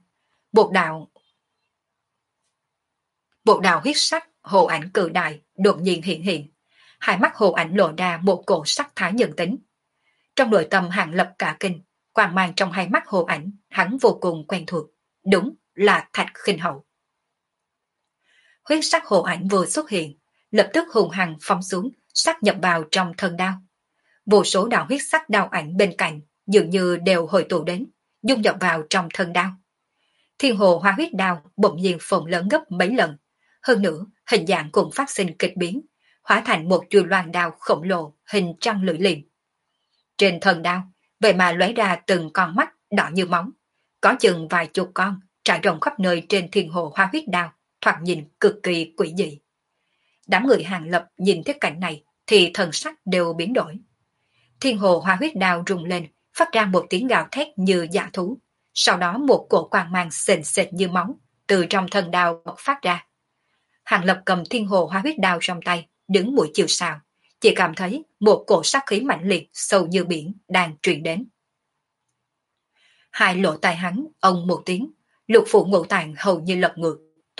Một đạo huyết sắc hồ ảnh cự đại đột nhiên hiện hiện, hai mắt hồ ảnh lộ ra một cổ sắc thái nhân tính. Trong nội tâm Hàng Lập cả kinh, quang mang trong hai mắt hồ ảnh hắn vô cùng quen thuộc, đúng là Thạch Khinh Hậu. Huyết sắc hồ ảnh vừa xuất hiện, lập tức hùng hằng phóng xuống, sát nhập vào trong thân đao. Vô số đạo huyết sắc đao ảnh bên cạnh dường như đều hội tụ đến, dung nhập vào trong thân đao. Thiên hồ hoa huyết đao bỗng nhiên phồng lớn gấp mấy lần, hơn nữa hình dạng cũng phát sinh kịch biến, hóa thành một chuôi loan đao khổng lồ hình trăng lưỡi liềm. Trên thân đao, vậy mà lóe ra từng con mắt đỏ như máu, có chừng vài chục con trải rộng khắp nơi trên thiên hồ hoa huyết đao, thoạt nhìn cực kỳ quỷ dị. Đám người Hàng Lập nhìn thấy cảnh này thì thần sắc đều biến đổi. Thiên hồ hoa huyết đao rung lên, phát ra một tiếng gào thét như dã thú, sau đó một cổ quang mang sền sệt như máu từ trong thân đao bộc phát ra. Hàng Lập cầm thiên hồ hoa huyết đao trong tay, đứng mũi chiều sào, chỉ cảm thấy một cổ sát khí mãnh liệt sâu như biển đang truyền đến. Hai lỗ tai hắn ông một tiếng, lục phủ ngũ tạng hầu như lật ngược,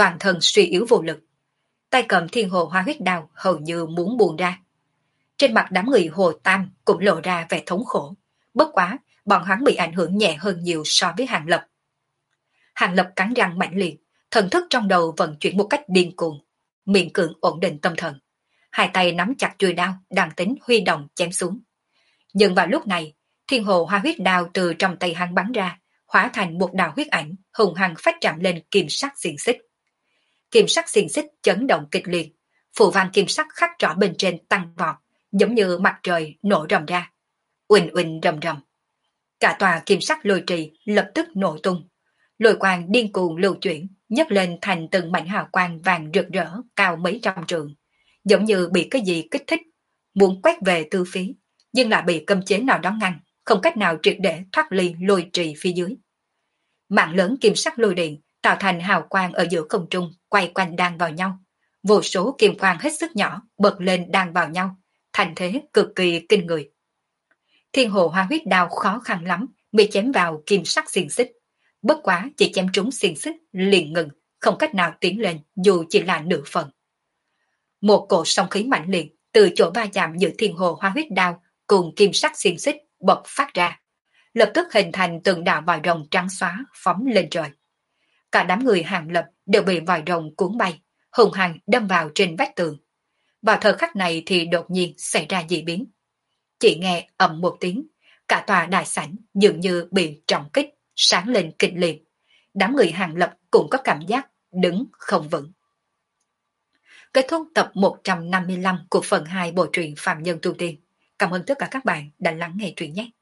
toàn thân suy yếu vô lực. Tay cầm thiên hồ hoa huyết đao hầu như muốn buông ra. Trên mặt đám người Hồ Tam cũng lộ ra vẻ thống khổ. Bất quá, bọn hắn bị ảnh hưởng nhẹ hơn nhiều so với Hàng Lập. Hàng Lập cắn răng mạnh liệt, thần thức trong đầu vận chuyển một cách điên cuồng, miệng cưỡng ổn định tâm thần. Hai tay nắm chặt chuôi đao, đang tính huy động chém xuống. Nhưng vào lúc này, thiên hồ hoa huyết đao từ trong tay hắn bắn ra, hóa thành một đạo huyết ảnh, hùng hăng phách chạm lên kim sắc xiềng xích. Kim sắc xiềng xích chấn động kịch liệt, phù văn kim sắc khắc rõ bên trên tăng vọt, giống như mặt trời nổ rầm ra. Uỳnh uỳnh rầm rầm. Cả tòa kim sắc lôi trì lập tức nổ tung. Lôi quang điên cuồng lưu chuyển, nhấc lên thành từng mảnh hào quang vàng rực rỡ cao mấy trăm trượng, giống như bị cái gì kích thích, muốn quét về tư phía, nhưng lại bị cấm chế nào đó ngăn, không cách nào triệt để thoát ly lôi trì phía dưới. Mạng lớn kim sắc lôi điện tạo thành hào quang ở giữa không trung quay quanh đan vào nhau, vô số kim quang hết sức nhỏ bật lên đan vào nhau, thành thế cực kỳ kinh người. Thiên hồ hoa huyết đao khó khăn lắm bị chém vào kim sắc xiềng xích, bất quá chỉ chém trúng xiềng xích liền ngừng, không cách nào tiến lên dù chỉ là nửa phần. Một cổ sóng khí mạnh liệt từ chỗ va chạm giữa thiên hồ hoa huyết đao cùng kim sắc xiềng xích bật phát ra, lập tức hình thành từng đạo vòi rồng trắng xóa phóng lên trời. Cả đám người Hàng Lập đều bị vòi rồng cuốn bay, hùng hăng đâm vào trên vách tường. Vào thời khắc này thì đột nhiên xảy ra dị biến. Chỉ nghe ầm một tiếng, cả tòa đại sảnh dường như bị trọng kích, sáng lên kịch liệt. Đám người Hàng Lập cũng có cảm giác đứng không vững. Kết thúc tập 155 của phần 2 bộ truyện Phạm Nhân Tu Tiên. Cảm ơn tất cả các bạn đã lắng nghe truyện nhé.